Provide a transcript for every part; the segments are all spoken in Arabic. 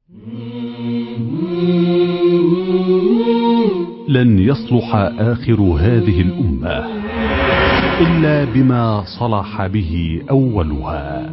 لن يصلح آخر هذه الأمة إلا بما صلح به أولها.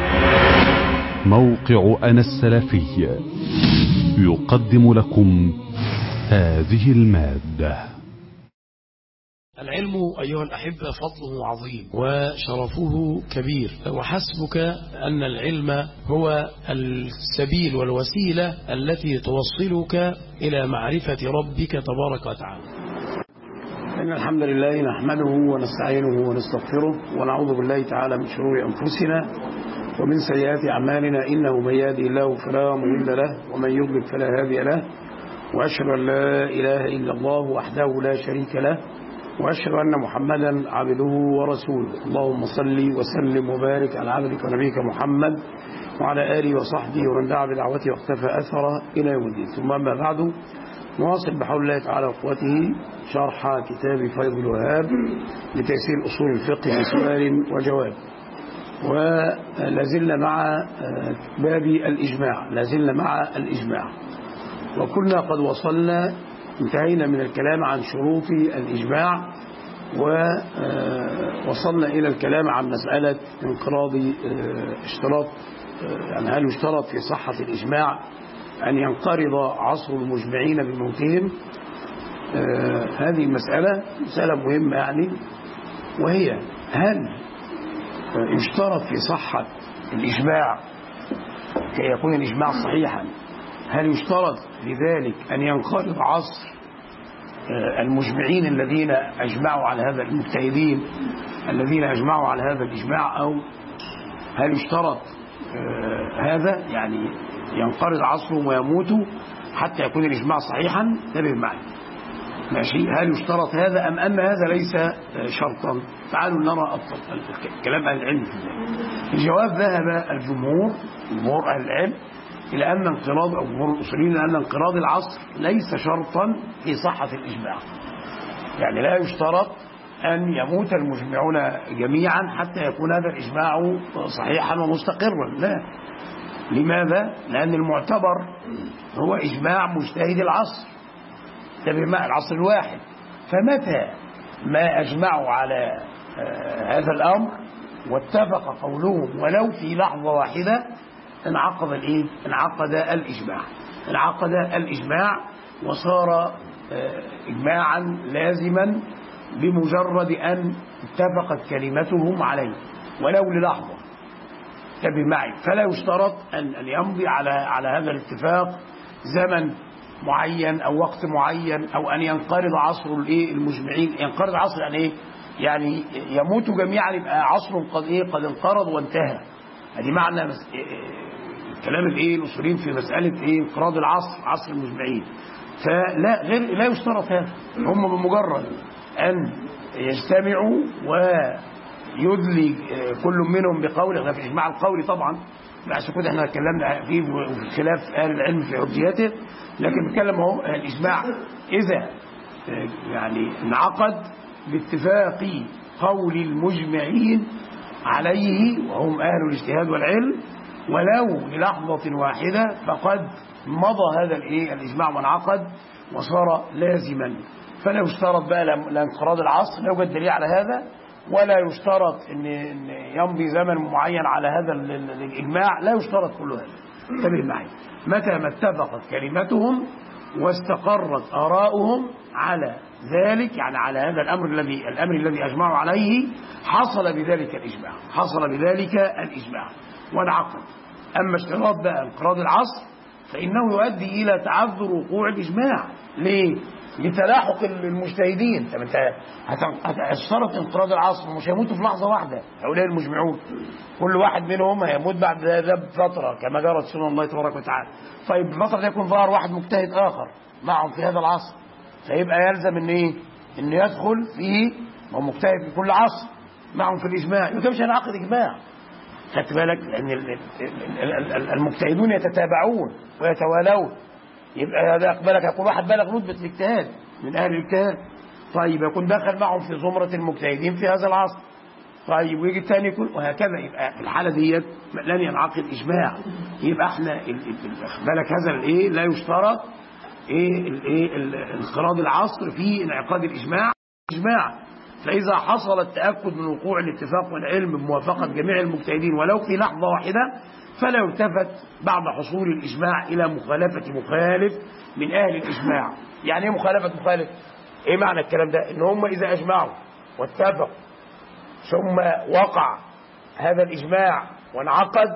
موقع أنا السلفي يقدم لكم هذه المادة. العلم أيها الأحبة فضله عظيم وشرفه كبير، وحسبك أن العلم هو السبيل والوسيلة التي توصلك إلى معرفة ربك تبارك وتعالى. إن الحمد لله نحمده ونستعينه ونستغفره ونعوذ بالله تعالى من شرور أنفسنا ومن سيئات أعمالنا، إنه من يهدي الله فلا مضل له ومن يضلل فلا هادي له، وأشهد أن لا إله إلا الله وحده لا شريك له، وأشهد أن محمدا عبده ورسوله. اللهم صل وسلم وبارك على عبدك ونبيك محمد وعلى آله وصحبه ومن دعا بدعوته واختفى أثره إلى يوم الدين. ثم أما بعد، نواصل بحول الله تعالى وقوته شرح كتاب فيض الوهاب لتيسير أصول الفقه بسؤال وجواب، ولازلنا مع باب الإجماع، وكنا قد انتهينا من الكلام عن شروط الإجماع، ووصلنا إلى الكلام عن مسألة انقراض اشتراط، يعني هل يشترط في صحة الإجماع أن ينقرض عصر المجمعين بموتهم. هذه مسألة مهمة يعني، وهي هل يشترط في صحة الإجماع كي يكون الإجماع صحيحا، هل يشترط لذلك أن ينقرض عصر المجمعين الذين أجمعوا على هذا، المجتهدين الذين أجمعوا على هذا الإجماع، أو هل يشترط هذا يعني ينقرض عصرهم ويموتوا حتى يكون الإجماع صحيحا؟ انتبه معي ماشي. هل يشترط هذا أم أن هذا ليس شرطا؟ تعالوا نرى كلام أهل العلم في ذلك. الجواب ذهب جمهور أهل العلم إلى أن انقراض، أو جمهور الأصوليين، أن انقراض العصر ليس شرطا في صحة الإجماع. يعني لا يشترط أن يموت المجمعون جميعا حتى يكون هذا الإجماع صحيحا ومستقرا، لا. لماذا؟ لأن المعتبر هو إجماع مجتهد العصر، العصر الواحد. فمتى ما أجمعوا على هذا الأمر واتفق قولهم ولو في لحظة واحدة، انعقد الإجماع وصار إجماعا لازما بمجرد أن اتفقت كلمتهم عليه ولو للحظة. انتبه معي. فلا يشترط أن يمضي على هذا الاتفاق زمن معين أو وقت معين، أو أن ينقرض عصر المجمعين. ينقرض عصر يعني إيه؟ يعني يموتوا جميعا، يبقى عصر قد انقرض وانتهى. هذه معنى كلام الأصوليين في مسألة انقراض عصر المجمعين. لا يشترط هذا. هم بمجرد أن يجتمعوا ويدلي كل منهم بقوله، احنا في الإجماع القولي طبعا، عشان كده احنا اتكلمنا فيه في خلاف أهل العلم في حجيته، لكن بنتكلم اهو الإجماع إذا يعني انعقد باتفاق قول المجمعين عليه وهم أهل الاجتهاد والعلم ولو للحظة واحدة، فقد مضى هذا الإجماع وانعقد وصار لازما. فلا يشترط بقى لانقراض العصر، لا يوجد دليل على هذا، ولا يشترط ان يمضي زمن معين على هذا الإجماع، لا يشترط كل هذا. انتبه معي. متى ما اتفقت كلمتهم واستقرت آراؤهم على ذلك، يعني على هذا الأمر الذي أجمعوا عليه، حصل بذلك الإجماع وانعقد. أما اشتراط بقى انقراض العصر فإنه يؤدي إلى تعذر وقوع الإجماع. ليه؟ لتلاحق المجتهدين. طب انت هتشترط انقراض العصر، مش هيموتوا في لحظة واحدة هؤلاء المجمعون، كل واحد منهم هيموت بعد ذا بفترة كما جرت سنة الله تبارك وتعالى. طيب الفترة دي يكون ظهر واحد مجتهد آخر معهم في هذا العصر، فيبقى يلزم إن يدخل فيه، هو مجتهد في كل عصر معهم في الإجماع، يبقى مش هنعقد إجماع. خدت بالك؟ لأن المجتهدون يتتابعون ويتوالون، يبقى هذا أقبلك يكون واحد بلغ رتبة الاجتهاد من أهل الاجتهاد، طيب يكون دخل معهم في زمرة المجتهدين في هذا العصر، طيب ويجي الثاني يكون وهكذا. يبقى في الحالة ديت لن ينعقد إجماع. يبقى احنا بالك هذا الايه لا يشترط انقراض العصر في انعقاد الإجماع. فإذا حصل التأكد من وقوع الاتفاق والعلم بموافقة جميع المجتهدين ولو في لحظة واحدة فلا يلتفت بعد حصول الإجماع إلى مخالفة مخالف من أهل الإجماع. يعني إيه مخالفة مخالف؟ إيه معنى الكلام ده؟ إن هم إذا أجمعوا واتفقوا ثم وقع هذا الإجماع وانعقد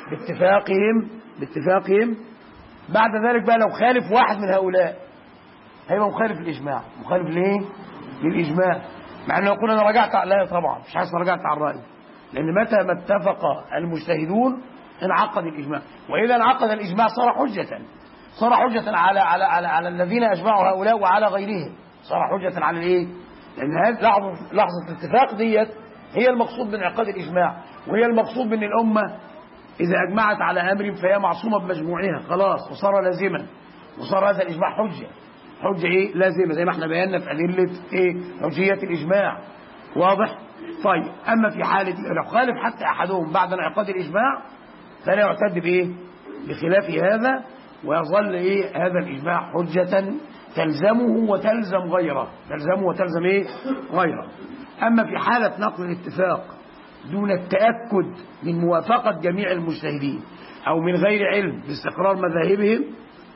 باتفاقهم بعد ذلك بقى لو خالف واحد من هؤلاء هيبقى مخالف الإجماع. مخالف ليه؟ للإجماع. مع أنه يقول أنا رجعت لا طبعا مش حاسس رجعت على الرأي، لأن متى ما اتفق المجتهدون انعقد الإجماع. وإذا انعقد الإجماع صار حجة على الذين أجمعوا هؤلاء وعلى غيرهم. صار حجة على الإيه؟ لأن هذه لحظة الاتفاق ديت هي المقصود بانعقاد الإجماع، وهي المقصود من الأمة إذا أجمعت على أمر فهي معصومة بمجموعها خلاص وصار لازما، وصار هذا الإجماع حجة إيه؟ لازمة، زي ما احنا بينا في أدلة إيه؟ حجية الإجماع. واضح؟ طيب أما في حالة لو خالف حتى أحدهم بعد انعقاد الإجماع فلا يعتد بإيه؟ بخلاف هذا، ويظل إيه؟ هذا الإجماع حجة تلزمه وتلزم غيره. إيه؟ غيره. أما في حالة نقل الاتفاق دون التأكد من موافقة جميع المجتهدين أو من غير علم باستقرار مذاهبهم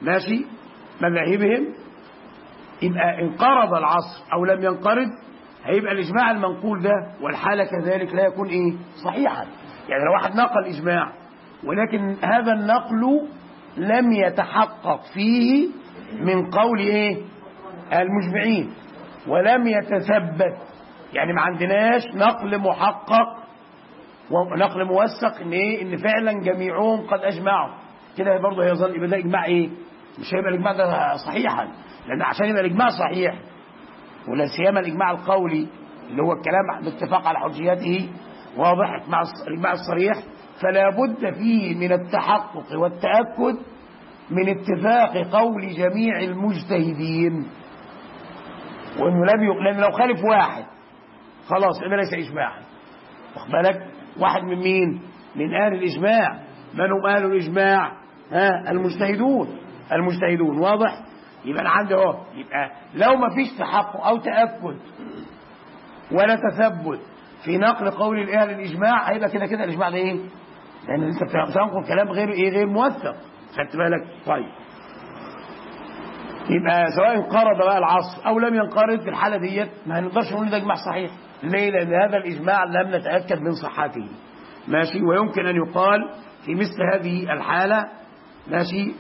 يبقى انقرض العصر أو لم ينقرض هيبقى الإجماع المنقول ده والحالة كذلك لا يكون إيه؟ صحيحا. يعني لو واحد نقل إجماع ولكن هذا النقل لم يتحقق فيه من قول إيه؟ المجمعين ولم يتثبت، يعني ما عندناش نقل محقق ونقل موثق ان ايه؟ ان فعلا جميعهم قد اجمعوا، كده برضه هيظل يبقى ده اجماع ايه؟ مش هيبقى الاجماع ده صحيحا، لان عشان يبقى الاجماع صحيح ولا سيما الاجماع القولي اللي هو الكلام بالاتفاق على حجيته واضح مع الاجماع الصريح، فلا بد فيه من التحقق والتاكد من اتفاق قول جميع المجتهدين، وانه لان لو خالف واحد خلاص يبقى ليس اجماعا. واخد بالك؟ واحد من مين؟ من اهل الاجماع. من هم اهل الاجماع؟ المجتهدون. واضح؟ يبقى انا عندي اهو، يبقى لو ما فيش تحقق او تاكد ولا تثبت في نقل قول اهل الاجماع هيبقى كده الاجماع ده ايه؟ لان انت بتنقل كلام غير موثق. خدت بالك؟ طيب يبقى سواء انقرض بقى العصر او لم ينقرض في الحاله ديت ما هنقدرش نقول ده اجماع صحيح. ليه؟ لان هذا الاجماع لم نتاكد من صحته. ماشي. ويمكن ان يقال في مثل هذه الحاله ماشي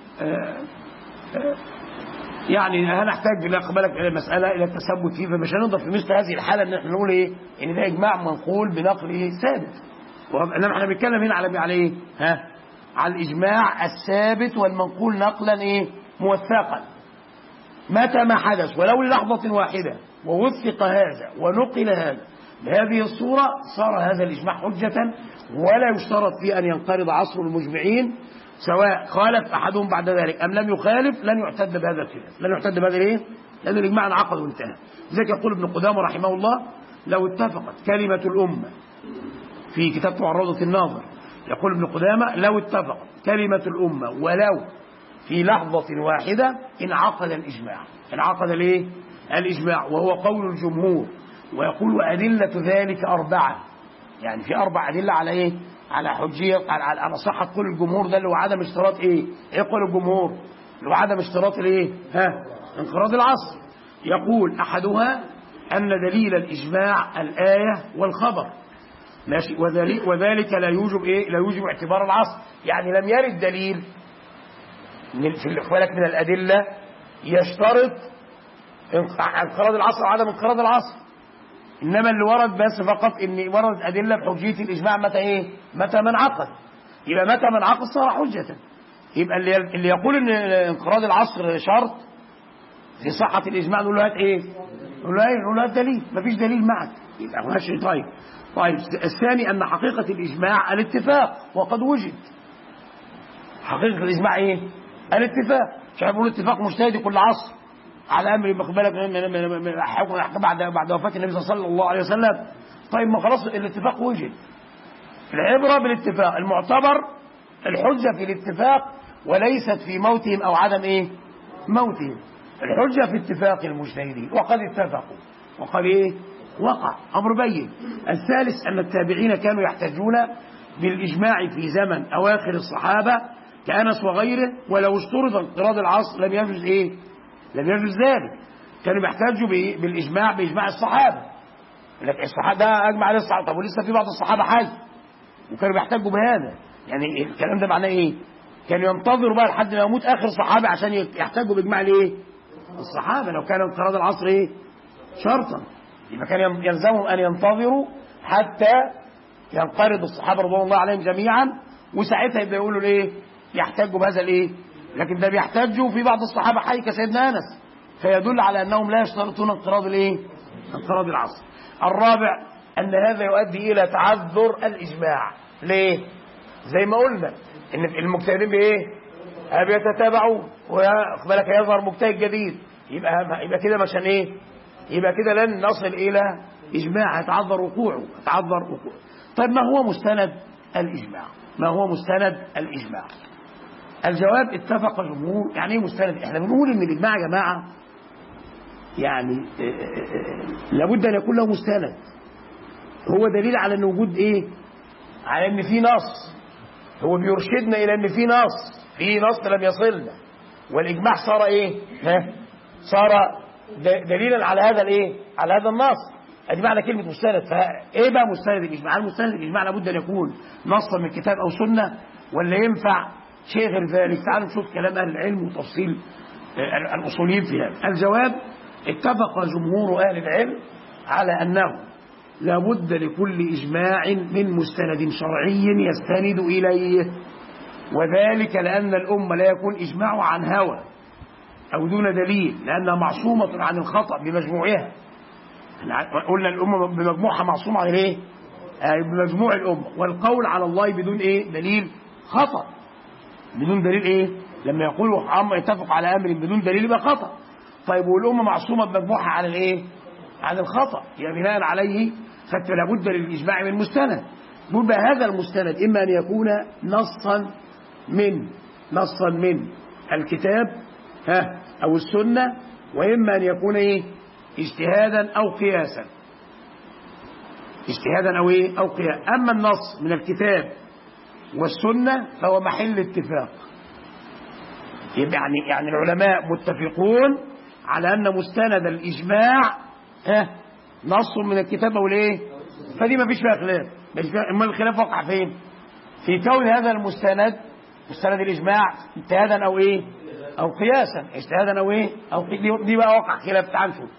يعني هنحتاج بالك المساله الى التثبت فيه، فمش هنقدر في مثل هذه الحاله ان احنا نقول ايه؟ ان ده اجماع منقول بنقل ايه؟ ثابت. انما احنا بنتكلم هنا على ايه؟ على الاجماع الثابت والمنقول نقلا ايه؟ موثقا. متى ما حدث ولو للحظة واحدة ووثق هذا ونقل هذا بهذه الصورة صار هذا الإجماع حجة، ولا يشترط فيه أن ينقرض عصر المجمعين سواء خالف أحدهم بعد ذلك أم لم يخالف. لن يعتد بهذا الخلاف، لن يعتد بهذا الايه؟ لأن الإجماع انعقد وانتهى. لذلك يقول ابن قدامة رحمه الله لو اتفقت كلمة الأمة في كتاب روضة الناظر، يقول ابن قدامة لو اتفقت كلمة الأمة ولو في لحظة واحدة انعقد الإجماع. انعقد ليه؟ الإجماع، وهو قول الجمهور. ويقول وأدلة ذلك 4، يعني في 4 أدلة على إيه؟ على حجية، على صحة قول الجمهور ده اللي هو عدم اشتراط إيه؟ إيه قول الجمهور؟ اللي هو عدم اشتراط الإيه؟ انقراض العصر. يقول أحدها أن دليل الإجماع الآية والخبر. ماشي. وذلك لا يوجب إيه؟ لا يوجب اعتبار العصر، يعني لم يرد دليل في الإخوالك من الأدلة يشترط انقراض العصر وعدم انقراض العصر، إنما اللي ورد بس فقط إن ورد أدلة بحجية الإجماع متى إيه؟ متى من عقد. يبقى متى من عقد صار حجة. يبقى اللي يقول إن انقراض العصر شرط في صحة الإجماع نقول له هات إيه؟ نقول له هات دليل. مفيش دليل معك، يبقى ماشي. طيب الثاني أن حقيقة الإجماع الاتفاق وقد وجد. حقيقة الإجماع إيه؟ الاتفاق. مش هيقولوا اتفاق مجتهد كل عصر على امر، واخد بالك، بعد وفاه النبي صلى الله عليه وسلم طيب ما خلاص الاتفاق وجد. العبرة بالاتفاق، المعتبر الحجة في الاتفاق وليست في موتهم أو عدم إيه؟ موتهم. الحجة في اتفاق المجتهدين وقد اتفقوا وقد إيه؟ وقع أمر بين. الثالث أن التابعين كانوا يحتجون بالإجماع في زمن أواخر الصحابة كأنس وغيره، ولو اشترط انقراض العصر لم يجوز إيه؟ لم يجوز ذلك. كانوا بيحتجوا بالإجماع بإجماع الصحابة، لكن الصحابة ده أجمع عليه الصحابة. طب ولسه في بعض الصحابة حي وكانوا بيحتجوا بهذا، يعني الكلام ده معناه إيه؟ كانوا ينتظروا بقى لحد ما يموت آخر صحابة عشان يحتجوا بإجماع الإيه؟ الصحابة. لو كان انقراض العصر إيه؟ شرطا، يبقى كان يلزمهم أن ينتظروا حتى ينقرض الصحابة رضوان الله عليهم جميعا، وساعتها يبقى يقولوا الايه؟ يحتجوا بهذا الايه؟ لكن ده بيحتجوا في بعض الصحابة حي كسيدنا أنس، فيدل على أنهم لا يشترطون انقراض الايه؟ انقراض العصر. الرابع أن هذا يؤدي إلى تعذر الإجماع. ليه؟ زي ما قلنا إن المجتهدين بإيه؟ بيتتابعوا وبالك يظهر مجتهد جديد، يبقى كده مشان إيه؟ يبقى كده لن نصل إلى إجماع، يتعذر وقوعه. طيب ما هو مستند الإجماع؟ ما هو مستند الإجماع؟ الجواب اتفق الجمهور. يعني ايه مستند؟ احنا بنقول ان الإجماع يا جماعة يعني لابد أن يكون له مستند. هو دليل على أن وجود إيه؟ على أن في نص. هو بيرشدنا إلى أن في نص لم يصلنا، والإجماع صار إيه؟ صار دليلا على هذا الإيه؟ على هذا النص. ادي معنى كلمة مستند. فايه بقى مستند الإجماع؟ المستند الإجماع لابد أن يكون نصا من كتاب أو سنة، ولا ينفع شيء غير ذلك؟ تعالوا نشوف كلام أهل العلم وتفصيل الأصوليين في هذا. الجواب اتفق جمهور أهل العلم على أنه لابد لكل إجماع من مستند شرعي يستند إليه، وذلك لأن الأمة لا يكون إجماع عن هوى أو دون دليل، لأنها معصومة عن الخطأ بمجموعها. قلنا الأمة بمجموعها معصومة عن إيه؟ بمجموع الأمة. والقول على الله بدون إيه؟ دليل خطأ. بدون دليل إيه؟ لما يقولوا عم يتفق على أمر بدون دليل يبقى خطأ. طيب والأمة معصومة بمجموعها على الإيه؟ عن الخطأ، يعني بناء عليه فلا بد للإجماع من مستند. يبقى هذا المستند إما أن يكون نصا من الكتاب أو السنة، وإما أن يكون إيه؟ اجتهادا أو قياسا. اجتهادا أو إيه؟ أو قياسا. أما النص من الكتاب والسنة فهو محل اتفاق. يعني العلماء متفقون على أن مستند الإجماع نص من الكتاب أو الإيه؟ فدي ما فيش فيها خلاف. أما الخلاف وقع فين؟ في كون هذا المستند مستند الإجماع اجتهادا أو إيه؟ أو قياسا. اجتهادا أو إيه؟ أو دي بقى وقع خلاف. تعال نشوف.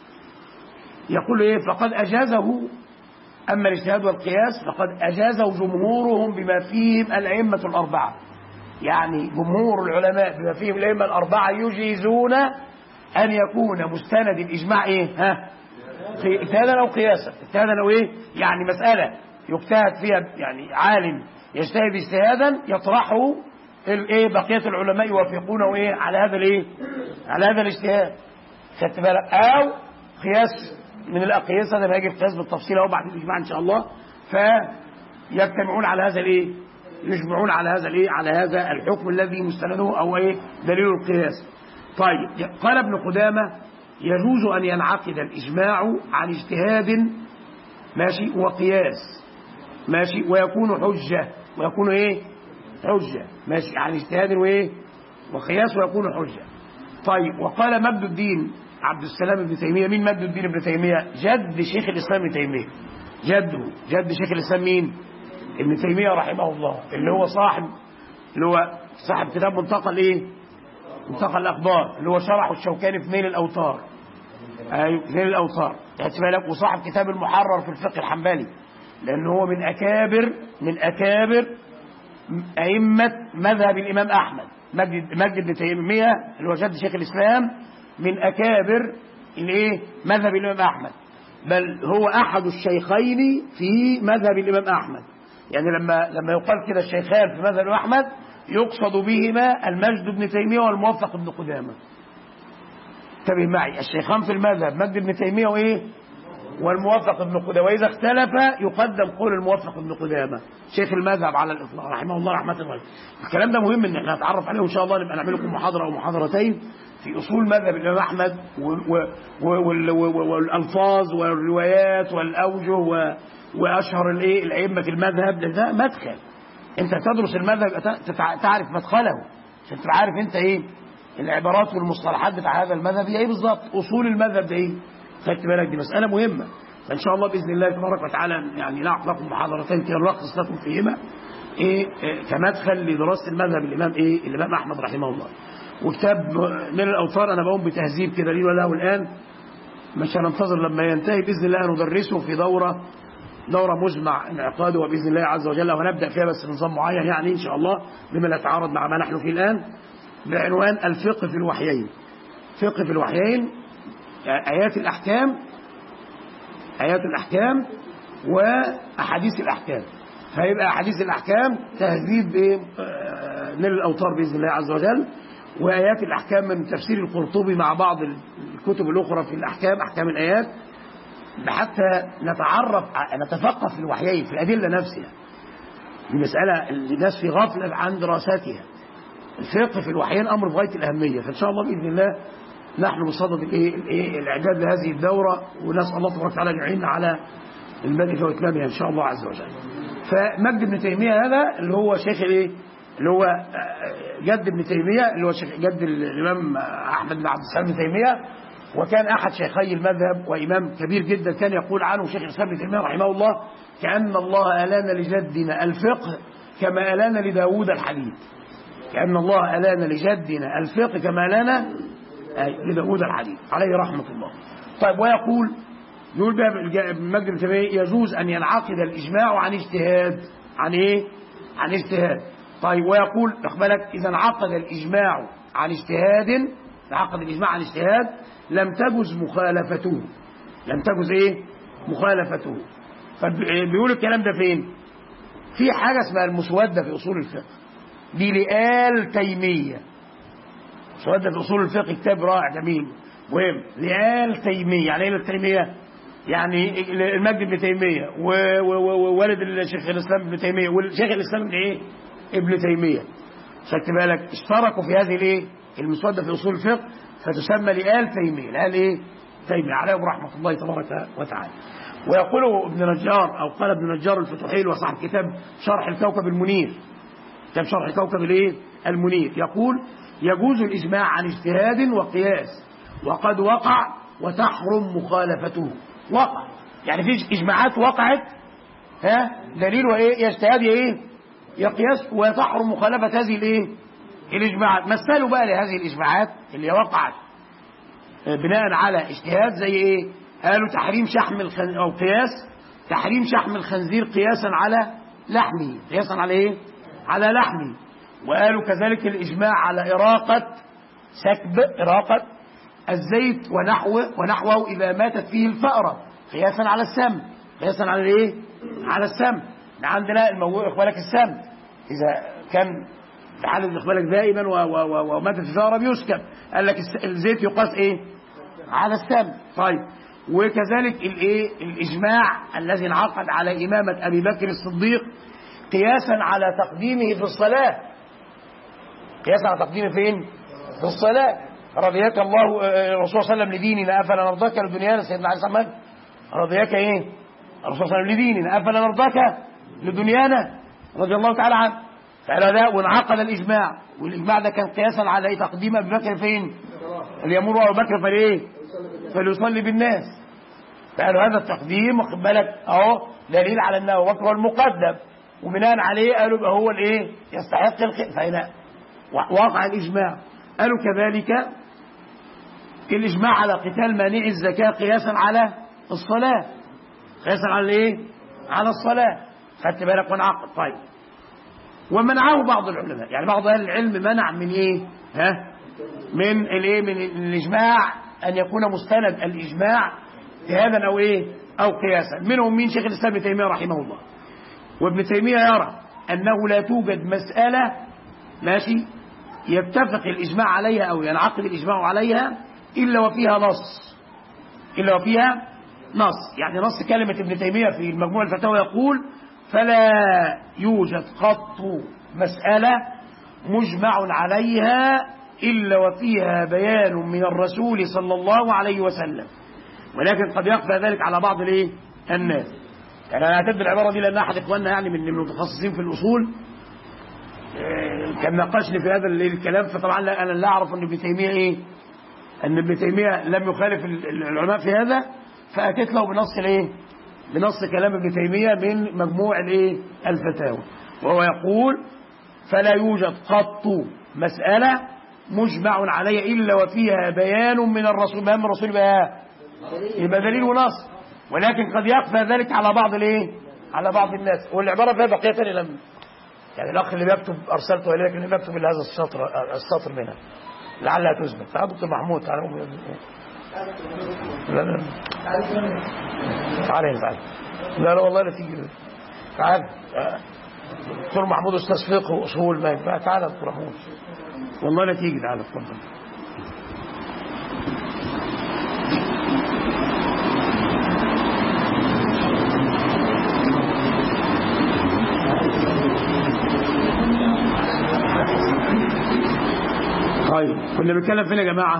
يقول إيه؟ فقد أجازه. أما الاجتهاد والقياس فقد أجازه جمهورهم بما فيهم الأئمة الأربعة. يعني جمهور العلماء بما فيهم الأئمة الأربعة يجيزون أن يكون مستند الإجماع إيه؟ اجتهادا أو قياسا. اجتهادا أو إيه؟ يعني مسألة يجتهد فيها، يعني عالم يجتهد اجتهادا يطرحه الايه؟ بقية العلماء يوافقونه ايه؟ على هذا الايه؟ على هذا الاجتهاد. خدت بالك؟ أو قياس من الأقيسة، ده هيجي القياس بالتفصيل أهو بعد الإجماع إن شاء الله. فيجتمعون على هذا الايه؟ يجمعون على هذا الايه؟ على هذا الحكم الذي مستنده أو ايه؟ دليل القياس. طيب قال ابن قدامة يجوز أن ينعقد الإجماع عن اجتهاد ماشي وقياس ماشي ويكون حجة، ويكون ايه؟ حجة ماشي، عن اجتهاد وايه؟ وقياس ويكون حجة. طيب وقال مجد الدين عبد السلام ابن تيمية. مين مجد الدين ابن تيمية؟ جد شيخ الإسلام ابن تيمية. جد شيخ الإسلام مين؟ ابن تيمية رحمه الله، اللي هو صاحب كتاب منتقى الايه؟ منتقى الأخبار، اللي هو شرحه الشوكاني في نيل الأوطار. ايوه نيل الأوطار. وصاحب كتاب المحرر في الفقه الحنبلي، لأنه هو من أكابر أئمة مذهب الإمام أحمد. مجد بن تيمية اللي هو جد شيخ الإسلام من أكابر الايه؟ مذهب الإمام أحمد، بل هو أحد الشيخين في مذهب الإمام أحمد. يعني لما يقال كده الشيخان في مذهب الإمام أحمد يقصد بهما المجد بن تيمية والموفق بن قدامة. انتبه معي، الشيخان في المذهب مجد بن تيمية وإيه؟ والموفق ابن قدامة، وإذا اختلف يقدم قول الموفق ابن قدامة شيخ المذهب على الإطلاق رحمه الله رحمة الله. الكلام ده مهم إن احنا نتعرف عليه، وإن شاء الله نبقى نعمل لكم محاضرة أو محاضرتين في أصول مذهب الإمام أحمد والألفاظ والروايات والأوجه وأشهر الأئمة في المذهب. ده مدخل، أنت تدرس المذهب تعرف مدخله عشان تبقى عارف أنت إيه العبارات والمصطلحات بتاع هذا المذهب هي إيه بالظبط، أصول المذهب ده إيه. خدت بالك؟ دي مسألة مهمة، فإن شاء الله بإذن الله تبارك وتعالى يعني نعقد لكم محاضرتين كده نلخص لكم فيهما كمدخل لدراسة المذهب الإمام أحمد رحمه الله. وكتاب من الأوطار أنا بقوم بتهذيب كده ليه وله الآن، مش هننتظر لما ينتهي بإذن الله ندرسه في دورة مجمع انعقاده وبإذن الله عز وجل، وهنبدأ فيها بس نظام معين يعني إن شاء الله بما لا يتعارض مع ما نحن فيه الآن، بعنوان الفقه في الوحيين. فقه في الوحيين، آيات الأحكام وأحاديث الأحكام. فيبقى أحاديث الأحكام تهذيب من الأوطار بإذن الله عز وجل، وآيات الأحكام من تفسير القرطبي مع بعض الكتب الأخرى في الأحكام، أحكام الآيات، حتى نتفقه في الوحيين في الأدلة نفسها. دي مسألة الناس في غفلة عن دراستها. الفقه في الوحيين أمر بغاية الأهمية، فإن شاء الله بإذن الله نحن بصدد الإعداد لهذه الدورة، ونسأل الله تبارك وتعالى يعيننا على البدء وإتمامها إن شاء الله عز وجل. فمجد ابن تيمية هذا اللي هو شيخ اللي هو جد ابن تيمية، اللي هو جد الإمام أحمد بن عبد السلام بن تيمية، وكان أحد شيخي المذهب وإمام كبير جدا. كان يقول عنه شيخ الإسلام ابن تيمية رحمه الله: كأن الله ألان لجدنا الفقه كما ألان لداود الحديد. كأن الله ألان لجدنا الفقه كما ألان لداود الحديد عليه رحمة الله. طيب، ويقول مجد ابن تيمية: يجوز أن ينعقد الإجماع عن اجتهاد. عن إيه؟ عن اجتهاد. طيب، ويقول اقبلك: إذا انعقد الإجماع عن اجتهاد، انعقد الإجماع عن اجتهاد لم تجز مخالفته. لم تجز إيه؟ مخالفته. فبيقول الكلام ده فين؟ في حاجة اسمها المسودة في أصول الفقه، دي لآل تيمية. مسودة في أصول الفقه كتاب رائع جميل مهم، لآل تيمية. يعني إيه التيمية؟ يعني المجد ابن تيمية ووالد الشيخ الإسلام ابن تيمية والشيخ الإسلام ابن إيه؟ ابن تيمية. خدت بالك؟ اشتركوا في هذه المسودة في أصول الفقه، فتسمى لآل تيمية. لآل إيه؟ تيمية عليهم رحمة الله تبارك وتعالى. ويقول ابن نجار، أو قال ابن نجار الفتوحيل وصاحب كتاب شرح الكوكب المنير، كتاب شرح الكوكب المنير، يقول: يجوز الإجماع عن اجتهاد وقياس، وقد وقع وتحرم مخالفته. وقع يعني في إجماعات وقعت، دليل وإيه؟ يجتهاد يا قياس، وتحرم مخالفة هذه الإجماعات. مثلوا بقى لهذه الإجماعات اللي وقعت بناء على اجتهاد زي إيه؟ قالوا تحريم شحم الخنزير، أو قياس تحريم شحم الخنزير قياسا على لحمه. قياسا على إيه؟ على لحمه. وقالوا كذلك الإجماع على إراقة الزيت ونحوه إذا ماتت فيه الفأرة قياسا على السم. قياسا على إيه؟ على السم. عندنا الموضوع إخبالك السم إذا كان في حالة إخبالك دائما وماتت الفأرة بيسكب، قال لك الزيت يقاس إيه؟ على السم. طيب، وكذلك الإجماع الذي انعقد على إمامة أبي بكر الصديق قياسا على تقديمه في الصلاة. قياسا على تقديمه فين؟ في الصلاة. رضيك الله الرسول صلى الله عليه وسلم لديننا أفلا نرضاك لدنيانا. سيدنا علي صلى رضيك إيه؟ الرسول صلى الله عليه وسلم لديننا أفلا نرضاك لدنيانا، رضي الله تعالى عنه. فعلا وانعقد الإجماع، والإجماع ده كان قياسا على تقديم أبي بكر فين؟ اللي يمر أبو بكر فليصلي بالناس. فقالوا هذا التقديم، واخد بالك أهو دليل على أن أبو بكر هو المقدم، وبناء عليه قالوا يبقى هو يستحق فهنا وقع الإجماع. قالوا كذلك الإجماع على قتال مانع الزكاة قياسا على الصلاة. قياسا على على الصلاة. خدت بالك؟ وانعقد. طيب، ومنعه بعض العلماء، يعني بعض أهل العلم منع من من من الإجماع أن يكون مستند الإجماع اجتهادا أو قياسا. منهم مين؟ شيخ الإسلام ابن تيمية رحمه الله. وابن تيمية يرى أنه لا توجد مسألة يتفق الإجماع عليها أو ينعقد الإجماع عليها إلا وفيها نص، يعني نص كلمة ابن تيمية في مجموع الفتاوى يقول: فلا يوجد قط مسألة مجمع عليها إلا وفيها بيان من الرسول صلى الله عليه وسلم، ولكن قد يخفى ذلك على بعض الناس. يعني أنا أعتد العبارة دي لأن أحد إخواننا يعني من المتخصصين في الأصول كان ناقشني في هذا الكلام، فطبعا أنا لا أعرف أن ابن تيمية أن ابن تيمية لم يخالف العلماء في هذا، فأتيت له بنص كلام ابن تيمية من مجموع الفتاوى، وهو يقول: فلا يوجد قط مسألة مجمع عليها إلا وفيها بيان من الرسول. بيان من الرسول يبقى دليل ونص، ولكن قد يخفى ذلك على بعض الناس. والعبارة فيها بقية ثانية يعني الأخ اللي بيكتب أرسلته إليك اللي بيكتب إلى هذا السطر منها لعلها تثبت. تعال دكتور محمود، تعال. لا تعال. لا والله لا تيجي. تعال دكتور محمود أستاذ فقه وأصول، ما ينفع. تعال يا دكتور محمود، والله لا تيجي. تعال اتفضل. طيب كنا بنتكلم فين يا جماعه؟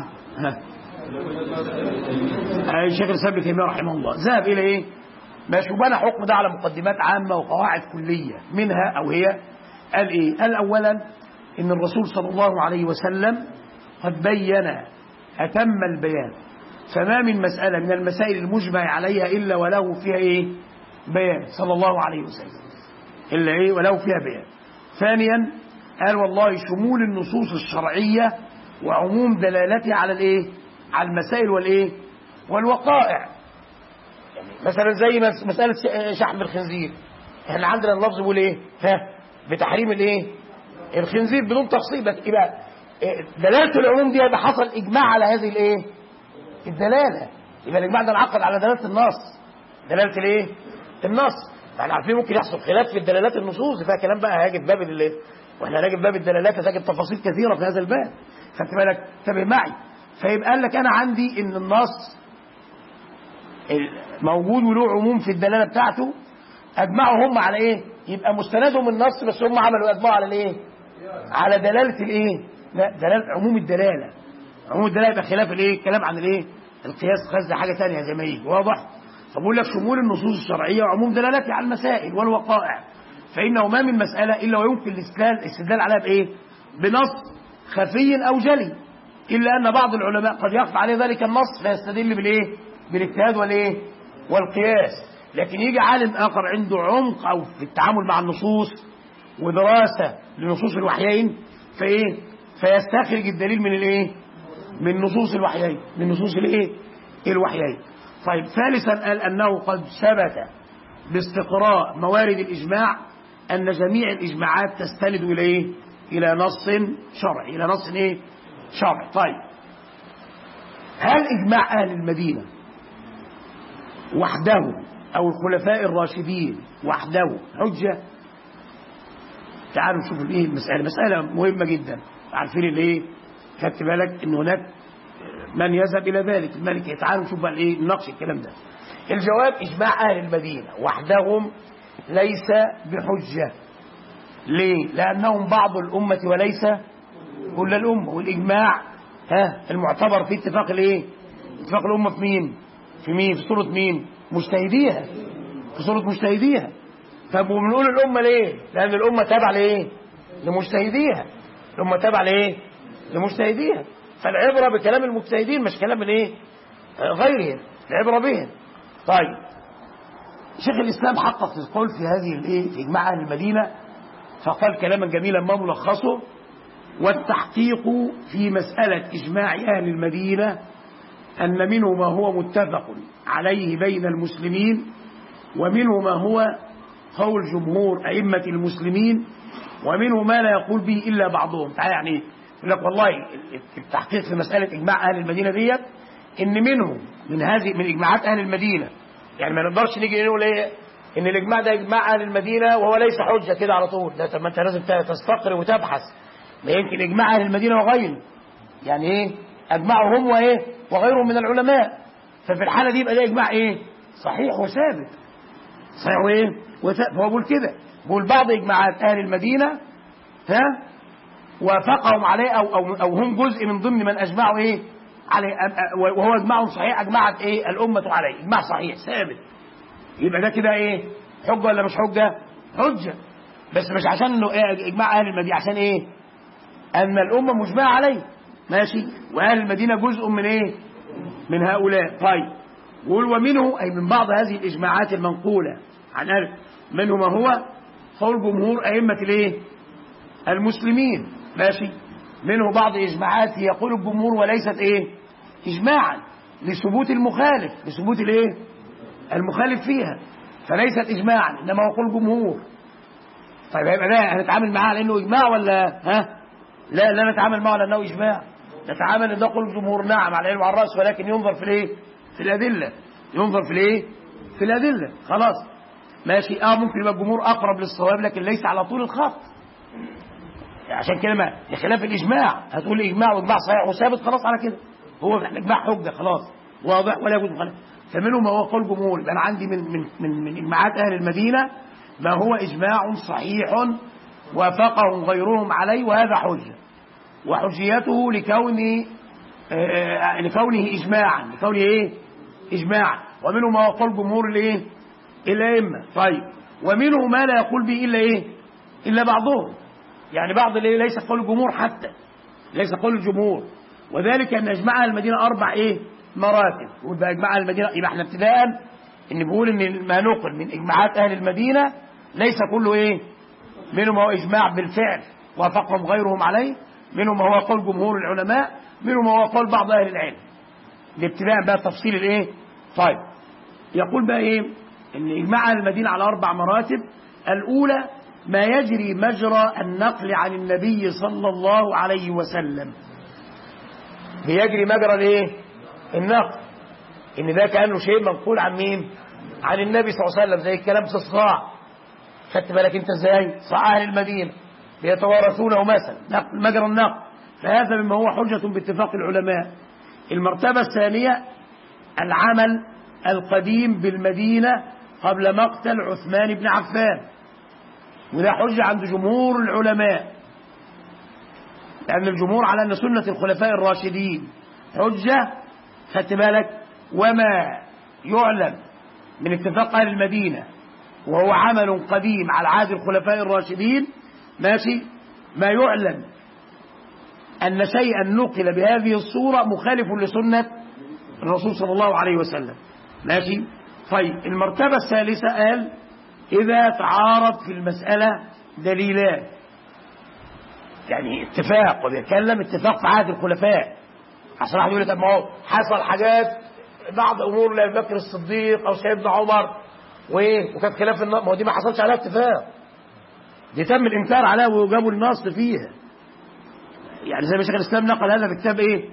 الشيخ الاسلام ابن تيميه رحمه الله ذهب الى ماشي، وبنى حكم ده على مقدمات عامه وقواعد كليه، منها او هي قال قال اولا ان الرسول صلى الله عليه وسلم قد بين اتم البيان، فما من مساله من المسائل المجمع عليها الا وله فيها بيان صلى الله عليه وسلم، الا وله فيها بيان. ثانيا قال: والله شمول النصوص الشرعية وعموم دلالتها على على المسائل والوقائع. يعني مثلا زي مسألة شحم الخنزير، احنا عندنا اللفظ بيقول بتحريم الخنزير بدون تفصيل، بس يبقى دلالة العموم دي يبقى حصل إجماع على هذه الدلالة، يبقى الإجماع ده انعقد على دلالة النص، دلالة النص. احنا عارفين ممكن يحصل خلاف في الدلالات النصوص، فيها كلام بقى هيجي في باب واحنا هنجي في باب الدلالات هتجد تفاصيل كثيره في هذا الباب، خدت بالك؟ انتبه معي. فيبقى قال لك انا عندي ان النص موجود وله عموم في الدلاله بتاعته، اجمعوا هم على يبقى مستندهم النص، بس هم عملوا اجمعوا على على دلاله لا، دلاله عموم الدلاله. عموم الدلاله يبقى خلاف الكلام عن القياس، خز حاجه ثانيه زي ما يجي، واضح؟ فبقول لك شمول النصوص الشرعيه وعموم دلالتها على المسائل والوقائع، فإنه ما من مسألة إلا ويمكن الاستدلال عليها بنص خفي أو جلي، إلا أن بعض العلماء قد يخفى عليه ذلك النص فيستدل بالاجتهاد والقياس. لكن يجي عالم آخر عنده عمق أو في التعامل مع النصوص ودراسة لنصوص الوحيين فيستخرج الدليل من نصوص الوحيين، من نصوص الوحيين. طيب ثالثا قال أنه قد ثبت باستقراء موارد الإجماع أن جميع الإجماعات تستند إلى نص شرعي، إلى نص شرعي. طيب هل إجماع أهل المدينة وحده أو الخلفاء الراشدين وحده حجة؟ تعالوا نشوف مسألة مهمة جدا. عارفين خدت بالك إن هناك من يذهب إلى ذلك الملكي. تعالوا نشوف بقى نناقش الكلام ده. الجواب: إجماع أهل المدينة وحدهم ليس بحجة. ليه؟ لأنهم بعض الأمة وليس كل الأمة، والإجماع المعتبر في اتفاق اتفاق الأمة في مين؟ في صورة مين؟ مجتهديها، في صورة مجتهديها. طب وبنقول الأمة ليه؟ لأن الأمة تابعة لمجتهديها، الأمة تابعة لمجتهديها، فالعبرة بكلام المجتهدين مش كلام غيرهم، العبرة بهم. طيب شيخ الإسلام حقق في القول في هذه في إجماع أهل المدينة، فقال كلاما جميلا ما ملخصه: والتحقيق في مسألة إجماع أهل المدينة أن منه ما هو متفق عليه بين المسلمين، ومنه ما هو قول جمهور أئمة المسلمين، ومنه ما لا يقول به إلا بعضهم. تعالى يعني يقول لك والله التحقيق في مسألة إجماع أهل المدينة ديت إن منهم من إجماعات أهل المدينة، يعني ما نقدرش نيجي نقول إن الإجماع ده إجماع أهل المدينة وهو ليس حجة كده على طول. ده طب ما أنت لازم تستقر وتبحث، ما يمكن إجماع أهل المدينة وغيره، يعني أجمعوا هم وغيرهم من العلماء، ففي الحالة دي يبقى ده إجماع صحيح وثابت. صحيح وايه وثابت. هو بيقول كده، بيقول بعض اجماعات اهل المدينه وافقهم عليه او هم جزء من ضمن من اجمعوا ايه عليه، وهو اجماع صحيح اجمعت ايه الامه عليه، اجماع صحيح ثابت. يبقى ده كده ايه حجه ولا مش حجه؟ حجه، بس مش عشان انه إيه اجماع اهل المدينه، عشان ايه ان الامه مجمعه عليه ماشي، واهل المدينه جزء من ايه من هؤلاء. طيب يقول ومنه اي من بعض هذه الاجماعات المنقوله عن اهل، منه ما هو قول جمهور ائمه الايه المسلمين ماشي، منه بعض اجماعات هي قول الجمهور وليست ايه اجماعا لثبوت المخالف، لثبوت الايه المخالف فيها، فليست اجماعا انما هو قول جمهور. طيب يبقى ده هنتعامل معاه على انه اجماع ولا لا نتعامل معه على انه اجماع، نتعامل ان ده قول الجمهور نعم على العلم وعلى الراس، ولكن ينظر في الايه في الادله، ينظر في الايه في الادله. خلاص ماشي. ممكن يبقى الجمهور اقرب للصواب لكن ليس على طول الخط، عشان كده ما بخلاف الاجماع، هتقول اجماع واجماع صحيح وثابت خلاص على كده، هو الاجماع حجه خلاص واضح ولا يجوز مخالفه. فمنه ما هو قول جمهور، يبقى انا عندي من اجماعات اهل المدينه ما هو اجماع صحيح وافقهم غيرهم عليه، وهذا حجه، وحجيته لكونه اجماعا، لكونه ايه اجماعا. ومنه ما هو قول جمهور الايه الائمه. طيب ومنه ما لا يقول به الا ايه الا بعضهم، يعني بعض اللي ليس قول الجمهور، حتى ليس قول الجمهور، وذلك ان اجماع المدينه 4 ايه مراتب. ويبقى اجماع المدينه، يبقى احنا ابتداء ان بيقول ان ما نقل من اجماعات اهل المدينه ليس كله ايه، منهم ما هو اجماع بالفعل وافقهم غيرهم عليه، منهم ما هو قول جمهور العلماء، منهم ما هو قول بعض اهل العلم. الابتداء بقى تفصيل الايه. طيب يقول بقى ايه ان اجماع اهل المدينه على 4 مراتب. الاولى ما يجري مجرى النقل عن النبي صلى الله عليه وسلم، بيجري مجرى الايه النقل، ان ده كانه شيء منقول عن مين؟ عن النبي صلى الله عليه وسلم، زي الكلام في الصاع. خدت بالك انت ازاي؟ صاع اهل المدينه بيتوارثونه مثلا، نقل مجرى النقل، فهذا مما هو حجه باتفاق العلماء. المرتبه الثانيه العمل القديم بالمدينه قبل مقتل عثمان بن عفان، وده حجه عند جمهور العلماء، لأن الجمهور على أن سنة الخلفاء الراشدين حجة. خدت بالك؟ وما يعلم من اتفاق أهل المدينة وهو عمل قديم على عهد الخلفاء الراشدين ماشي، ما يعلم أن شيئا نقل بهذه الصورة مخالف لسنة الرسول صلى الله عليه وسلم ماشي. طيب المرتبة الثالثة قال إذا تعارض في المسألة دليلان، يعني اتفاق، وبيتكلم اتفاق في عهد الخلفاء. عشان واحد يقول لك طب ما هو حصل حاجات بعض امور لابي بكر الصديق او سيدنا عمر وكانت خلاف ما هو دي ما حصلش عليها اتفاق، دي تم الانكار عليها وجابوا النص فيها، يعني زي ما شيخ الاسلام نقل هذا في كتاب ايه